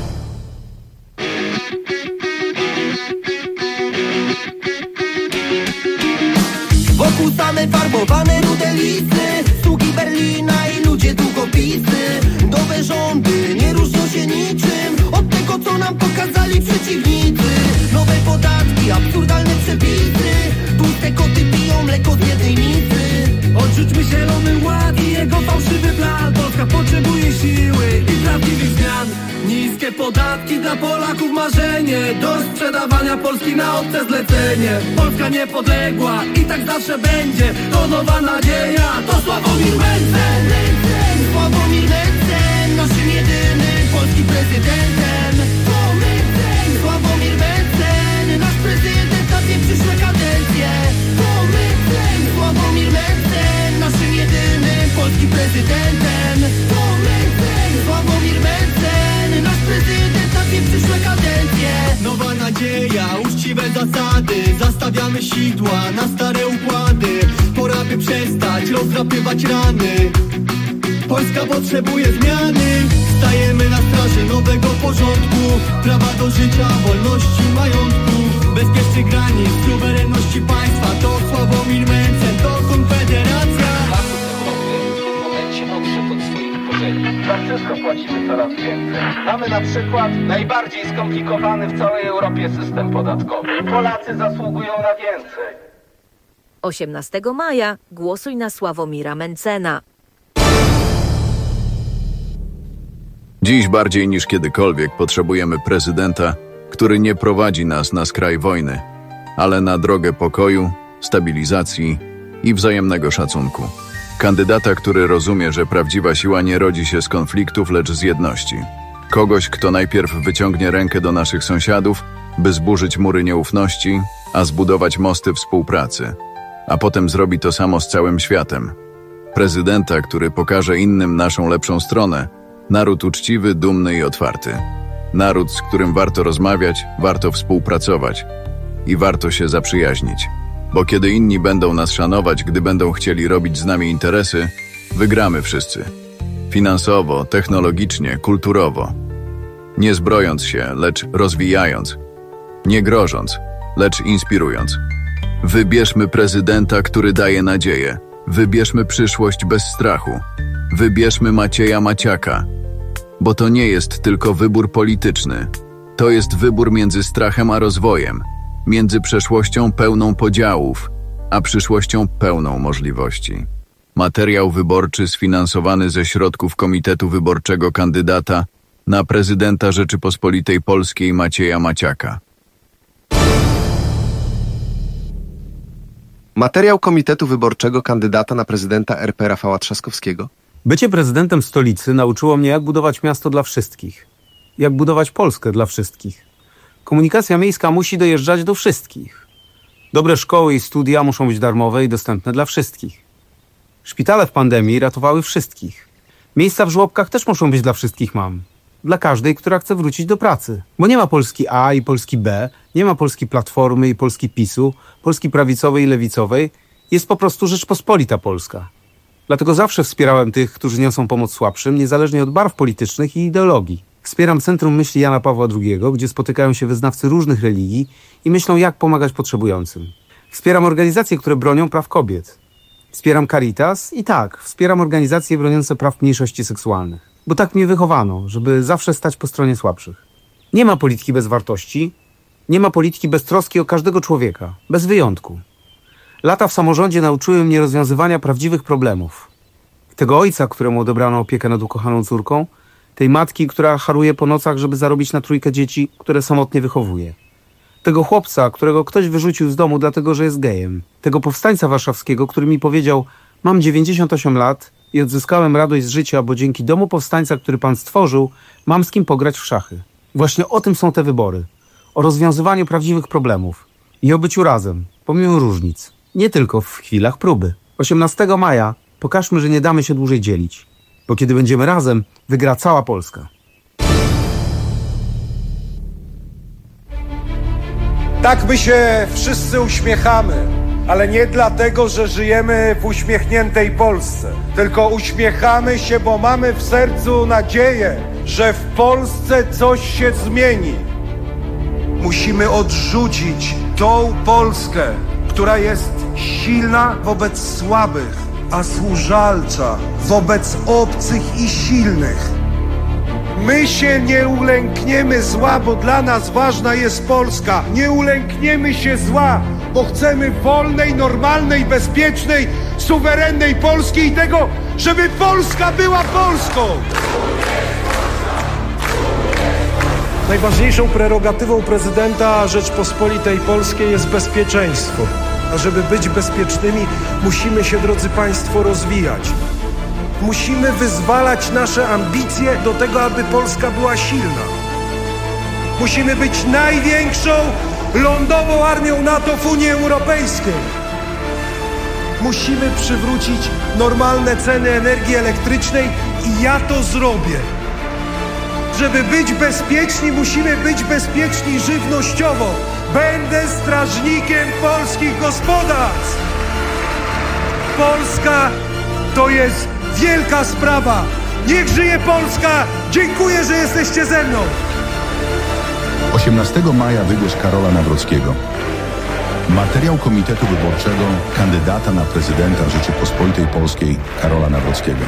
Wokół same farbowane rude listy, sługi Berlina i ludzie długopisy. Nowe rządy nie różnią się niczym od tego, co nam pokazali przeciwnicy. Nowe podatki, absurdalne przepisy, tłuste koty piją mleko z jednej misy. Odrzućmy zielony ład i jego fałszywy plan. Polska potrzebuje siły i prawdziwych zmian. Niskie podatki dla Polaków marzenie, do sprzedawania Polski na obce zlecenie. Polska niepodległa i tak zawsze będzie, to nowa nadzieja, to Sławomir Mencen. Sławomir Mencen, naszym jedynym polskim prezydentem. To Mencen, Sławomir Mencen, nasz prezydent na dwie przyszłe kadencje. To Mencen, Sławomir Mencen, naszym jedynym polskim prezydentem. To Mencen, Sławomir Mencen, nasz prezydent na dwie przyszłe kadencje. Nowa nadzieja, uczciwe zasady, zastawiamy sidła na stare układy. Pora by przestać rozdrapywać rany. Polska potrzebuje zmiany. Stajemy na straży nowego porządku, prawa do życia, wolności, majątku, bezpiecznych granic, suwerenności państwa. To Sławomir Mencen, to Konfederacja. W momencie odszedł od swoich korzeni. Za wszystko płacimy coraz więcej. Mamy na przykład najbardziej skomplikowany w całej Europie system podatkowy. Polacy zasługują na więcej. osiemnastego maja głosuj na Sławomira Mencena. Dziś bardziej niż kiedykolwiek potrzebujemy prezydenta, który nie prowadzi nas na skraj wojny, ale na drogę pokoju, stabilizacji i wzajemnego szacunku. Kandydata, który rozumie, że prawdziwa siła nie rodzi się z konfliktów, lecz z jedności. Kogoś, kto najpierw wyciągnie rękę do naszych sąsiadów, by zburzyć mury nieufności, a zbudować mosty współpracy, a potem zrobi to samo z całym światem. Prezydenta, który pokaże innym naszą lepszą stronę. Naród uczciwy, dumny i otwarty. Naród, z którym warto rozmawiać, warto współpracować i warto się zaprzyjaźnić. Bo kiedy inni będą nas szanować, gdy będą chcieli robić z nami interesy, wygramy wszyscy. Finansowo, technologicznie, kulturowo. Nie zbrojąc się, lecz rozwijając. Nie grożąc, lecz inspirując. Wybierzmy prezydenta, który daje nadzieję. Wybierzmy przyszłość bez strachu. Wybierzmy Macieja Maciaka. Bo to nie jest tylko wybór polityczny. To jest wybór między strachem a rozwojem, między przeszłością pełną podziałów, a przyszłością pełną możliwości. Materiał wyborczy sfinansowany ze środków Komitetu Wyborczego kandydata na prezydenta Rzeczypospolitej Polskiej Macieja Maciaka. Materiał Komitetu Wyborczego kandydata na prezydenta R P Rafała Trzaskowskiego. Bycie prezydentem stolicy nauczyło mnie, jak budować miasto dla wszystkich. Jak budować Polskę dla wszystkich. Komunikacja miejska musi dojeżdżać do wszystkich. Dobre szkoły i studia muszą być darmowe i dostępne dla wszystkich. Szpitale w pandemii ratowały wszystkich. Miejsca w żłobkach też muszą być dla wszystkich mam. Dla każdej, która chce wrócić do pracy. Bo nie ma Polski A i Polski B, nie ma Polski Platformy i Polski PiSu, Polski prawicowej i lewicowej. Jest po prostu Rzeczpospolita Polska. Dlatego zawsze wspierałem tych, którzy niosą pomoc słabszym, niezależnie od barw politycznych i ideologii. Wspieram Centrum Myśli Jana Pawła drugiego, gdzie spotykają się wyznawcy różnych religii i myślą, jak pomagać potrzebującym. Wspieram organizacje, które bronią praw kobiet. Wspieram Caritas i tak, wspieram organizacje broniące praw mniejszości seksualnych. Bo tak mnie wychowano, żeby zawsze stać po stronie słabszych. Nie ma polityki bez wartości, nie ma polityki bez troski o każdego człowieka, bez wyjątku. Lata w samorządzie nauczyły mnie rozwiązywania prawdziwych problemów. Tego ojca, któremu odebrano opiekę nad ukochaną córką, tej matki, która haruje po nocach, żeby zarobić na trójkę dzieci, które samotnie wychowuje. Tego chłopca, którego ktoś wyrzucił z domu dlatego, że jest gejem. Tego powstańca warszawskiego, który mi powiedział: mam dziewięćdziesiąt osiem lat i odzyskałem radość z życia, bo dzięki domu powstańca, który pan stworzył, mam z kim pograć w szachy. Właśnie o tym są te wybory. O rozwiązywaniu prawdziwych problemów. I o byciu razem, pomimo różnic. Nie tylko w chwilach próby. osiemnastego maja pokażmy, że nie damy się dłużej dzielić. Bo kiedy będziemy razem, wygra cała Polska. Tak my się wszyscy uśmiechamy, Ale nie dlatego, że żyjemy w uśmiechniętej Polsce, tylko uśmiechamy się, bo mamy w sercu nadzieję, że w Polsce coś się zmieni. Musimy odrzucić tą Polskę, która jest silna wobec słabych, a służalcza wobec obcych i silnych. My się nie ulękniemy zła, bo dla nas ważna jest Polska. Nie ulękniemy się zła, bo chcemy wolnej, normalnej, bezpiecznej, suwerennej Polski i tego, żeby Polska była Polską. Najważniejszą prerogatywą prezydenta Rzeczpospolitej Polskiej jest bezpieczeństwo. A żeby być bezpiecznymi, musimy się, drodzy Państwo, rozwijać. Musimy wyzwalać nasze ambicje do tego, aby Polska była silna. Musimy być największą lądową armią NATO w Unii Europejskiej. Musimy przywrócić normalne ceny energii elektrycznej i ja to zrobię. Żeby być bezpieczni, musimy być bezpieczni żywnościowo. Będę strażnikiem polskich gospodarstw. Polska to jest wielka sprawa. Niech żyje Polska! Dziękuję, że jesteście ze mną. osiemnastego maja wygłos Karola Nawrockiego. Materiał Komitetu Wyborczego kandydata na prezydenta Rzeczypospolitej Polskiej Karola Nawrockiego.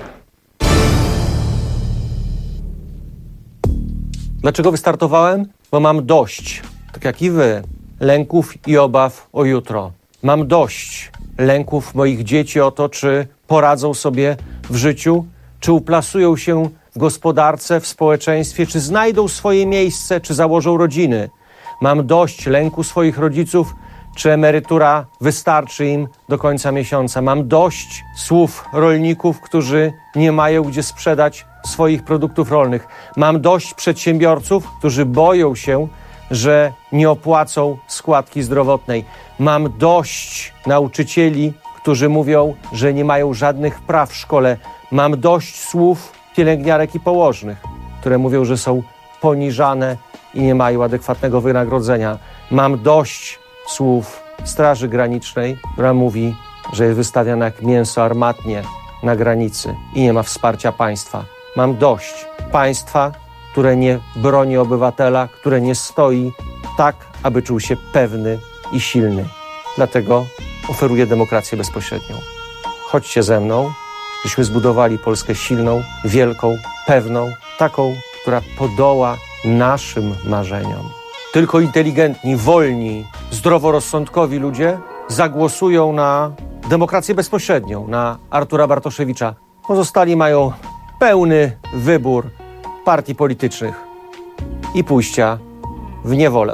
Dlaczego wystartowałem? Bo mam dość, tak jak i wy, lęków i obaw o jutro. Mam dość lęków moich dzieci o to, czy poradzą sobie w życiu, czy uplasują się w gospodarce, w społeczeństwie, czy znajdą swoje miejsce, czy założą rodziny. Mam dość lęku swoich rodziców, czy emerytura wystarczy im do końca miesiąca. Mam dość słów rolników, którzy nie mają gdzie sprzedać swoich produktów rolnych. Mam dość przedsiębiorców, którzy boją się, że nie opłacą składki zdrowotnej. Mam dość nauczycieli, którzy mówią, że nie mają żadnych praw w szkole. Mam dość słów pielęgniarek i położnych, które mówią, że są poniżane i nie mają adekwatnego wynagrodzenia. Mam dość słów Straży Granicznej, która mówi, że jest wystawiana jak mięso armatnie na granicy i nie ma wsparcia państwa. Mam dość państwa, które nie broni obywatela, które nie stoi tak, aby czuł się pewny i silny. Dlatego oferuję demokrację bezpośrednią. Chodźcie ze mną, żebyśmy zbudowali Polskę silną, wielką, pewną, taką, która podoła naszym marzeniom. Tylko inteligentni, wolni, zdroworozsądkowi ludzie zagłosują na demokrację bezpośrednią, na Artura Bartoszewicza. Pozostali mają pełny wybór partii politycznych i pójścia w niewolę.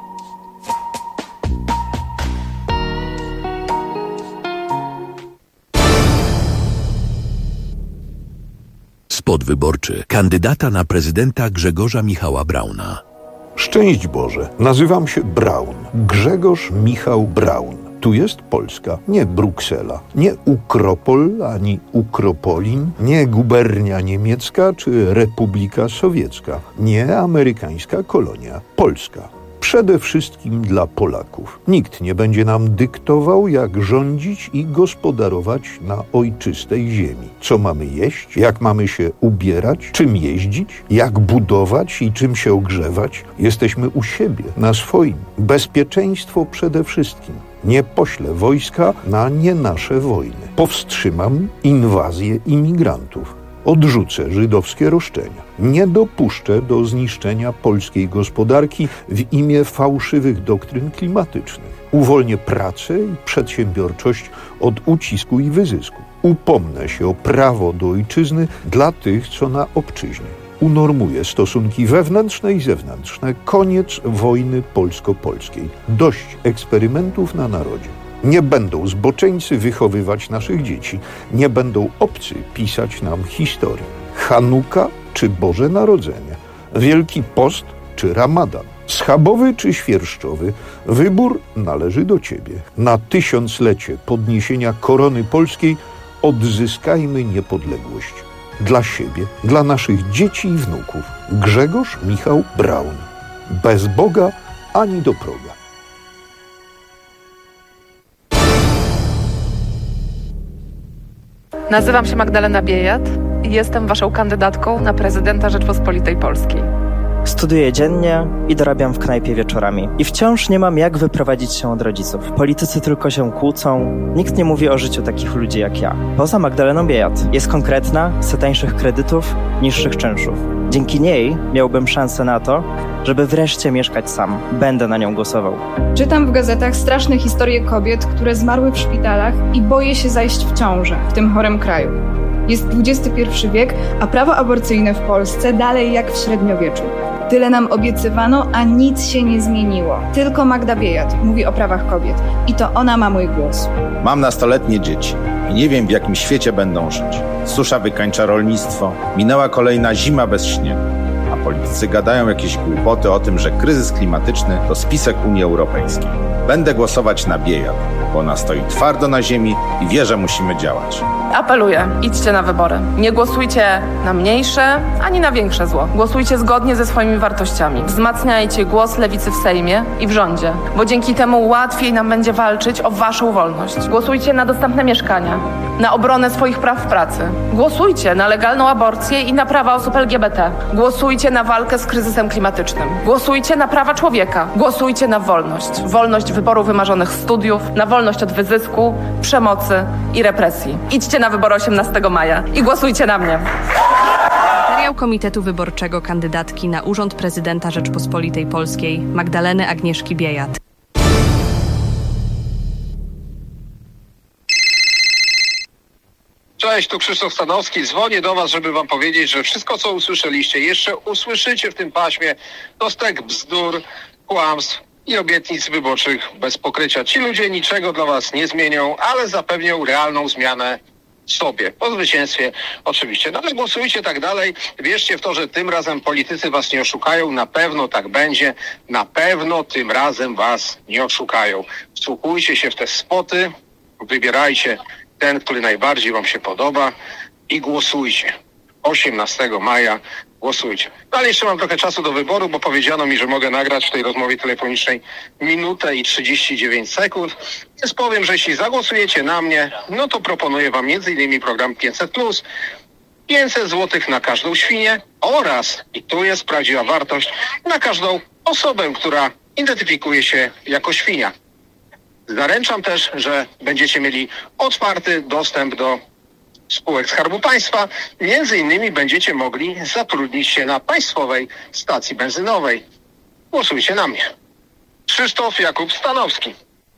Spot wyborczy kandydata na prezydenta Grzegorza Michała Brauna. Szczęść Boże, nazywam się Braun, Grzegorz Michał Braun. Tu jest Polska, nie Bruksela, nie Ukropol ani Ukropolin, nie gubernia niemiecka czy Republika Sowiecka, nie amerykańska kolonia, Polska. Przede wszystkim dla Polaków. Nikt nie będzie nam dyktował, jak rządzić i gospodarować na ojczystej ziemi. Co mamy jeść, jak mamy się ubierać, czym jeździć, jak budować i czym się ogrzewać. Jesteśmy u siebie, na swoim. Bezpieczeństwo przede wszystkim. Nie poślę wojska na nie nasze wojny. Powstrzymam inwazję imigrantów. Odrzucę żydowskie roszczenia. Nie dopuszczę do zniszczenia polskiej gospodarki w imię fałszywych doktryn klimatycznych. Uwolnię pracę i przedsiębiorczość od ucisku i wyzysku. Upomnę się o prawo do ojczyzny dla tych, co na obczyźnie. Unormuję stosunki wewnętrzne i zewnętrzne. Koniec wojny polsko-polskiej. Dość eksperymentów na narodzie. Nie będą zboczeńcy wychowywać naszych dzieci. Nie będą obcy pisać nam historii. Chanuka czy Boże Narodzenie. Wielki Post czy Ramadan. Schabowy czy świerszczowy. Wybór należy do Ciebie. Na tysiąclecie podniesienia korony polskiej odzyskajmy niepodległość. Dla siebie, dla naszych dzieci i wnuków. Grzegorz Michał Braun. Bez Boga ani do proga. Nazywam się Magdalena Biejat i jestem waszą kandydatką na prezydenta Rzeczpospolitej Polskiej. Studiuję dziennie i dorabiam w knajpie wieczorami. I wciąż nie mam jak wyprowadzić się od rodziców. Politycy tylko się kłócą. Nikt nie mówi o życiu takich ludzi jak ja. Poza Magdaleną Biejat. Jest konkretna, chce tańszych kredytów, niższych czynszów. Dzięki niej miałbym szansę na to, żeby wreszcie mieszkać sam. Będę na nią głosował. Czytam w gazetach straszne historie kobiet, które zmarły w szpitalach i boję się zajść w ciążę w tym chorym kraju. Jest dwudziesty pierwszy wiek, a prawo aborcyjne w Polsce dalej jak w średniowieczu. Tyle nam obiecywano, a nic się nie zmieniło. Tylko Magda Biejat mówi o prawach kobiet i to ona ma mój głos. Mam nastoletnie dzieci i nie wiem, w jakim świecie będą żyć. Susza wykańcza rolnictwo, minęła kolejna zima bez śniegu, a politycy gadają jakieś głupoty o tym, że kryzys klimatyczny to spisek Unii Europejskiej. Będę głosować na Biejat, bo ona stoi twardo na ziemi i wie, że musimy działać. Apeluję, idźcie na wybory. Nie głosujcie na mniejsze, ani na większe zło. Głosujcie zgodnie ze swoimi wartościami. Wzmacniajcie głos lewicy w Sejmie i w rządzie, bo dzięki temu łatwiej nam będzie walczyć o waszą wolność. Głosujcie na dostępne mieszkania, na obronę swoich praw w pracy. Głosujcie na legalną aborcję i na prawa osób L G B T. Głosujcie na walkę z kryzysem klimatycznym. Głosujcie na prawa człowieka. Głosujcie na wolność. Wolność wyboru wymarzonych studiów, na wolność od wyzysku, przemocy i represji. Idźcie na wybory osiemnastego maja i głosujcie na mnie. Materiał Komitetu Wyborczego kandydatki na urząd prezydenta Rzeczpospolitej Polskiej Magdaleny Agnieszki Biejat. Cześć, tu Krzysztof Stanowski. Dzwonię do was, żeby wam powiedzieć, że wszystko, co usłyszeliście, jeszcze usłyszycie w tym paśmie, to stek bzdur, kłamstw i obietnic wyborczych bez pokrycia. Ci ludzie niczego dla was nie zmienią, ale zapewnią realną zmianę sobie. Po zwycięstwie oczywiście. No ale głosujcie tak dalej. Wierzcie w to, że tym razem politycy was nie oszukają. Na pewno tak będzie. Na pewno tym razem was nie oszukają. Wsłuchujcie się w te spoty. Wybierajcie ten, który najbardziej wam się podoba i głosujcie. osiemnastego maja głosujcie. No ale jeszcze mam trochę czasu do wyboru, bo powiedziano mi, że mogę nagrać w tej rozmowie telefonicznej minutę i trzydzieści dziewięć sekund. Więc powiem, że jeśli zagłosujecie na mnie, no to proponuję wam między innymi program pięćset plus, pięćset złotych na każdą świnię oraz, i tu jest prawdziwa wartość, na każdą osobę, która identyfikuje się jako świnia. Zaręczam też, że będziecie mieli otwarty dostęp do spółek Skarbu Państwa. Między innymi będziecie mogli zatrudnić się na państwowej stacji benzynowej. Głosujcie na mnie. Krzysztof Jakub Stanowski.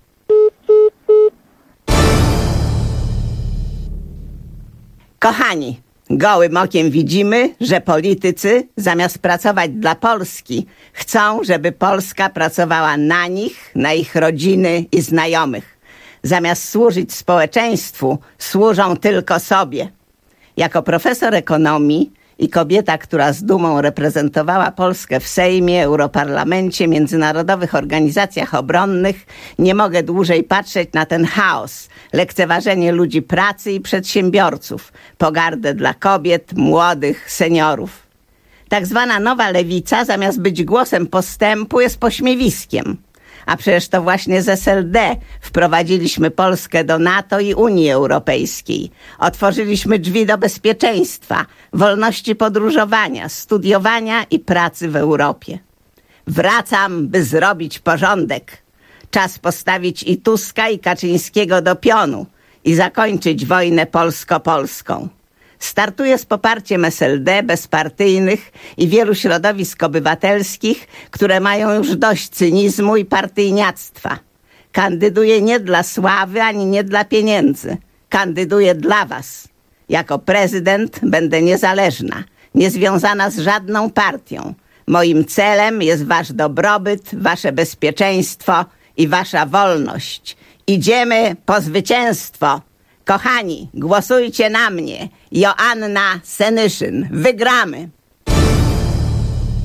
Kochani, gołym okiem widzimy, że politycy zamiast pracować dla Polski, chcą, żeby Polska pracowała na nich, na ich rodziny i znajomych. Zamiast służyć społeczeństwu, służą tylko sobie. Jako profesor ekonomii i kobieta, która z dumą reprezentowała Polskę w Sejmie, Europarlamencie, międzynarodowych organizacjach obronnych, nie mogę dłużej patrzeć na ten chaos, lekceważenie ludzi pracy i przedsiębiorców, pogardę dla kobiet, młodych, seniorów. Tak zwana nowa lewica, zamiast być głosem postępu, jest pośmiewiskiem. A przecież to właśnie z S L D wprowadziliśmy Polskę do NATO i Unii Europejskiej. Otworzyliśmy drzwi do bezpieczeństwa, wolności podróżowania, studiowania i pracy w Europie. Wracam, by zrobić porządek. Czas postawić i Tuska, i Kaczyńskiego do pionu i zakończyć wojnę polsko-polską. Startuję z poparciem S L D, bezpartyjnych i wielu środowisk obywatelskich, które mają już dość cynizmu i partyjniactwa. Kandyduję nie dla sławy, ani nie dla pieniędzy. Kandyduję dla was. Jako prezydent będę niezależna, niezwiązana z żadną partią. Moim celem jest wasz dobrobyt, wasze bezpieczeństwo i wasza wolność. Idziemy po zwycięstwo. Kochani, głosujcie na mnie. Joanna Senyszyn. Wygramy.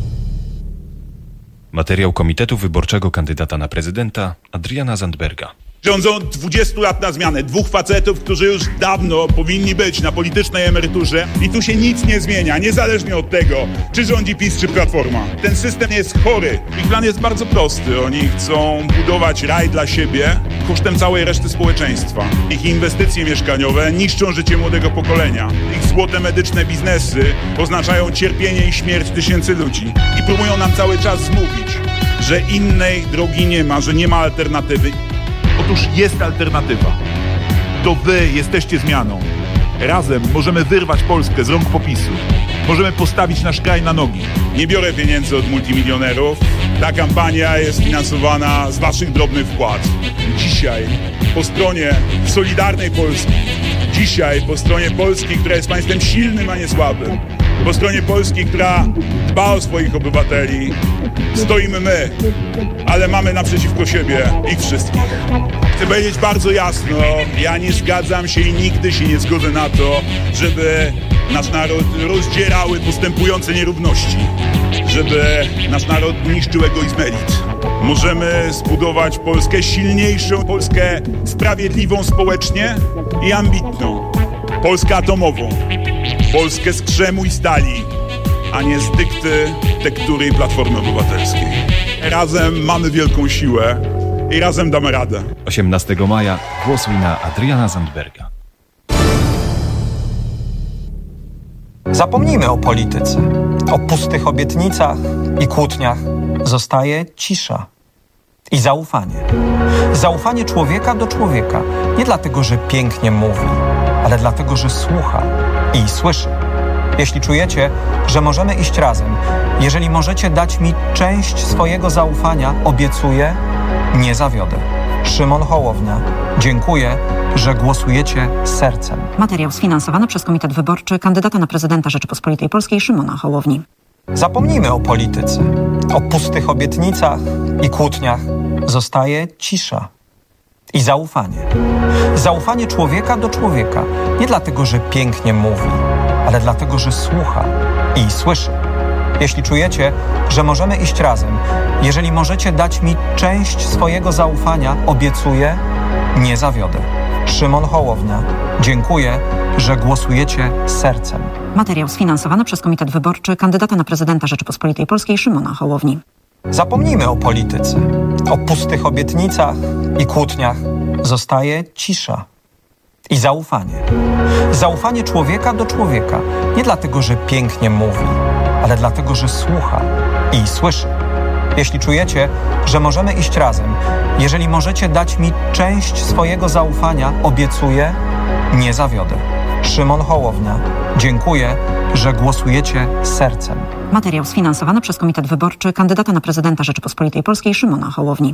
Materiał Komitetu Wyborczego kandydata na prezydenta Adriana Zandberga. Rządzą dwadzieścia lat na zmianę. Dwóch facetów, którzy już dawno powinni być na politycznej emeryturze i tu się nic nie zmienia, niezależnie od tego, czy rządzi PiS, czy Platforma. Ten system jest chory. Ich plan jest bardzo prosty. Oni chcą budować raj dla siebie kosztem całej reszty społeczeństwa. Ich inwestycje mieszkaniowe niszczą życie młodego pokolenia. Ich złote medyczne biznesy oznaczają cierpienie i śmierć tysięcy ludzi. I próbują nam cały czas zmówić, że innej drogi nie ma, że nie ma alternatywy. Otóż jest alternatywa. To wy jesteście zmianą. Razem możemy wyrwać Polskę z rąk PiSu. Możemy postawić nasz kraj na nogi. Nie biorę pieniędzy od multimilionerów. Ta kampania jest finansowana z waszych drobnych wpłat. Dzisiaj po stronie Solidarnej Polski, dzisiaj po stronie Polski, która jest państwem silnym, a nie słabym, po stronie Polski, która dba o swoich obywateli, stoimy my, ale mamy naprzeciwko siebie ich wszystkich. Chcę powiedzieć bardzo jasno, ja nie zgadzam się i nigdy się nie zgodzę na to, żeby nasz naród rozdzierały postępujące nierówności, żeby nasz naród niszczył egoizm elit. Możemy zbudować Polskę silniejszą, Polskę sprawiedliwą społecznie i ambitną. Polskę atomową, Polskę z krzemu i stali, a nie z dykty tektury i Platformy Obywatelskiej. Razem mamy wielką siłę i razem damy radę. osiemnastego maja głosuj na Adriana Zandberga. Zapomnijmy o polityce, o pustych obietnicach i kłótniach. Zostaje cisza i zaufanie. Zaufanie człowieka do człowieka. Nie dlatego, że pięknie mówi, ale dlatego, że słucha i słyszy. Jeśli czujecie, że możemy iść razem, jeżeli możecie dać mi część swojego zaufania, obiecuję, nie zawiodę. Szymon Hołownia. Dziękuję, że głosujecie sercem. Materiał sfinansowany przez Komitet Wyborczy kandydata na prezydenta Rzeczypospolitej Polskiej Szymona Hołowni. Zapomnijmy o polityce, o pustych obietnicach i kłótniach. Zostaje cisza i zaufanie. Zaufanie człowieka do człowieka. Nie dlatego, że pięknie mówi, ale dlatego, że słucha i słyszy. Jeśli czujecie, że możemy iść razem, jeżeli możecie dać mi część swojego zaufania, obiecuję, nie zawiodę. Szymon Hołownia. Dziękuję, że głosujecie sercem. Materiał sfinansowany przez Komitet Wyborczy kandydata na prezydenta Rzeczypospolitej Polskiej Szymona Hołowni. Zapomnijmy o polityce, o pustych obietnicach i kłótniach. Zostaje cisza i zaufanie. Zaufanie człowieka do człowieka. Nie dlatego, że pięknie mówi, ale dlatego, że słucha i słyszy. Jeśli czujecie, że możemy iść razem, jeżeli możecie dać mi część swojego zaufania, obiecuję, nie zawiodę. Szymon Hołownia. Dziękuję, że głosujecie sercem. Materiał sfinansowany przez Komitet Wyborczy kandydata na prezydenta Rzeczypospolitej Polskiej Szymona Hołowni.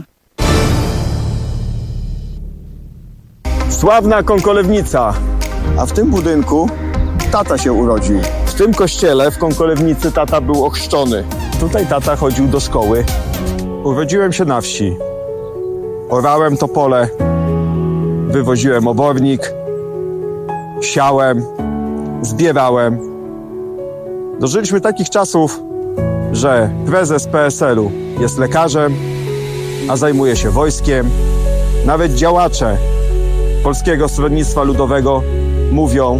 Sławna Kąkolewnica, a w tym budynku tata się urodził. W tym kościele w Kąkolewnicy tata był ochrzczony. Tutaj tata chodził do szkoły. Urodziłem się na wsi. Orałem to pole, wywoziłem obornik, siałem, zbierałem. Dożyliśmy takich czasów, że prezes P S L u jest lekarzem, a zajmuje się wojskiem. Nawet działacze Polskiego Stronnictwa Ludowego mówią,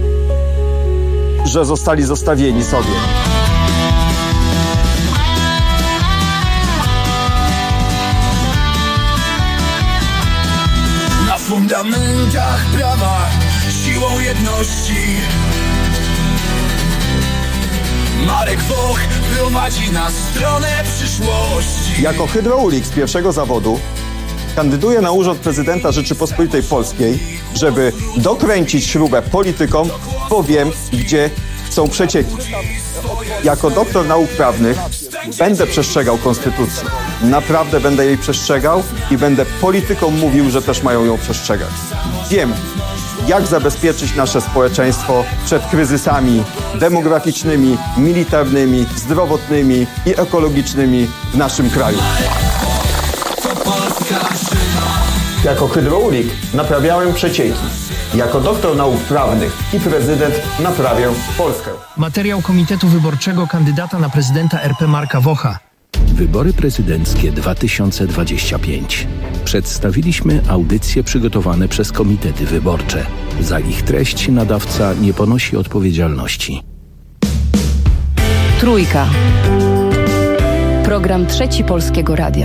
że zostali zostawieni sobie. Na fundamentach prawa, siłą jedności Marek Woch prowadzi nas w stronę przyszłości. Jako hydraulik z pierwszego zawodu kandyduję na urząd prezydenta Rzeczypospolitej Polskiej, żeby dokręcić śrubę politykom, bo wiem, gdzie chcą przecieki. Jako doktor nauk prawnych będę przestrzegał konstytucji. Naprawdę będę jej przestrzegał i będę politykom mówił, że też mają ją przestrzegać. Wiem, jak zabezpieczyć nasze społeczeństwo przed kryzysami demograficznymi, militarnymi, zdrowotnymi i ekologicznymi w naszym kraju. Jako hydraulik naprawiałem przecieki. Jako doktor nauk prawnych i prezydent naprawię Polskę. Materiał Komitetu Wyborczego kandydata na prezydenta R P Marka Wocha. Wybory prezydenckie dwa tysiące dwadzieścia pięć. Przedstawiliśmy audycje przygotowane przez komitety wyborcze. Za ich treść nadawca nie ponosi odpowiedzialności. Trójka. Program Trzeci Polskiego Radia.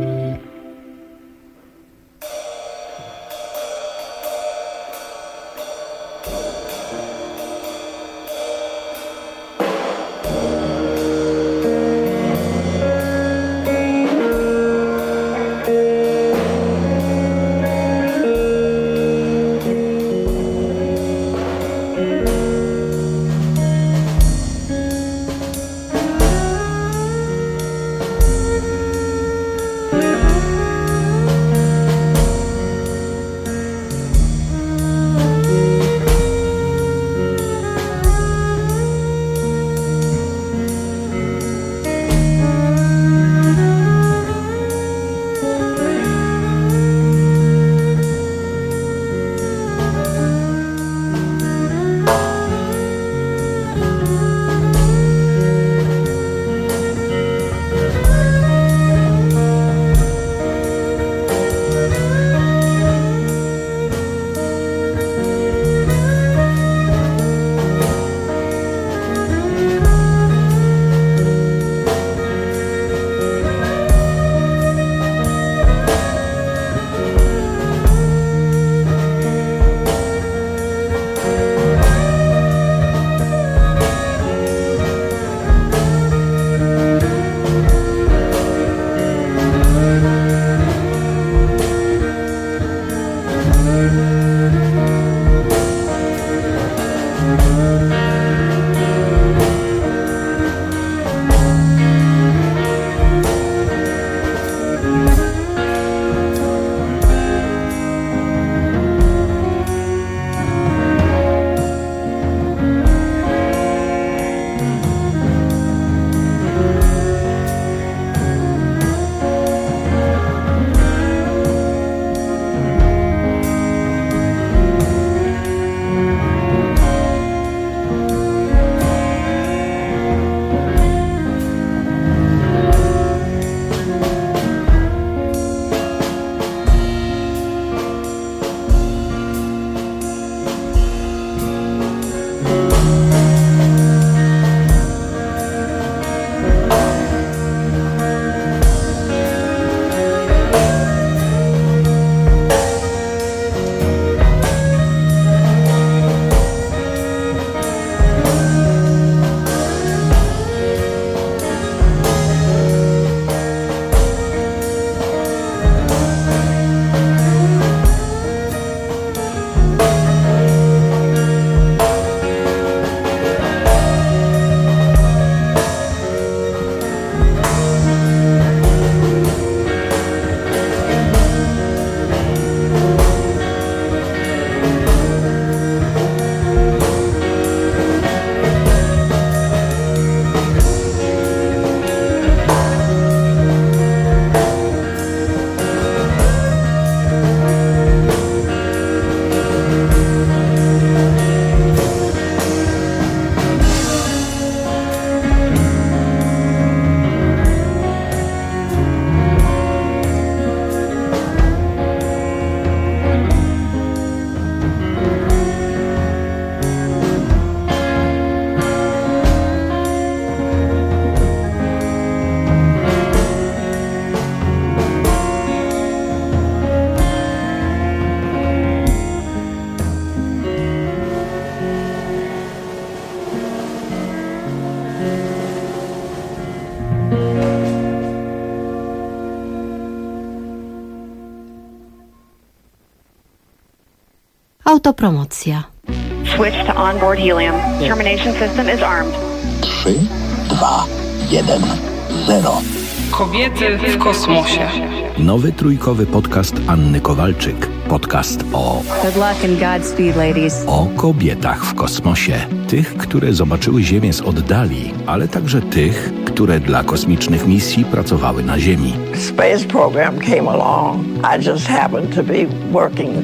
Autopromocja. Switch to onboard helium. Termination system is armed. trzy, dwa, jeden, zero. Kobiety w kosmosie. Nowy trójkowy podcast Anny Kowalczyk. Podcast o... Good luck and Godspeed, ladies. O kobietach w kosmosie. Tych, które zobaczyły Ziemię z oddali, ale także tych, które dla kosmicznych misji pracowały na Ziemi. Space program came along. I just happened to be working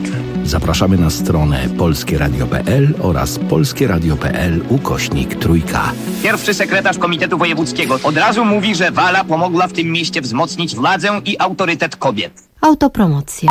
Zapraszamy na stronę polskieradio kropka p l oraz polskieradio kropka p l ukośnik trójka. Pierwszy sekretarz Komitetu Wojewódzkiego od razu mówi, że Wala pomogła w tym mieście wzmocnić władzę i autorytet kobiet. Autopromocja.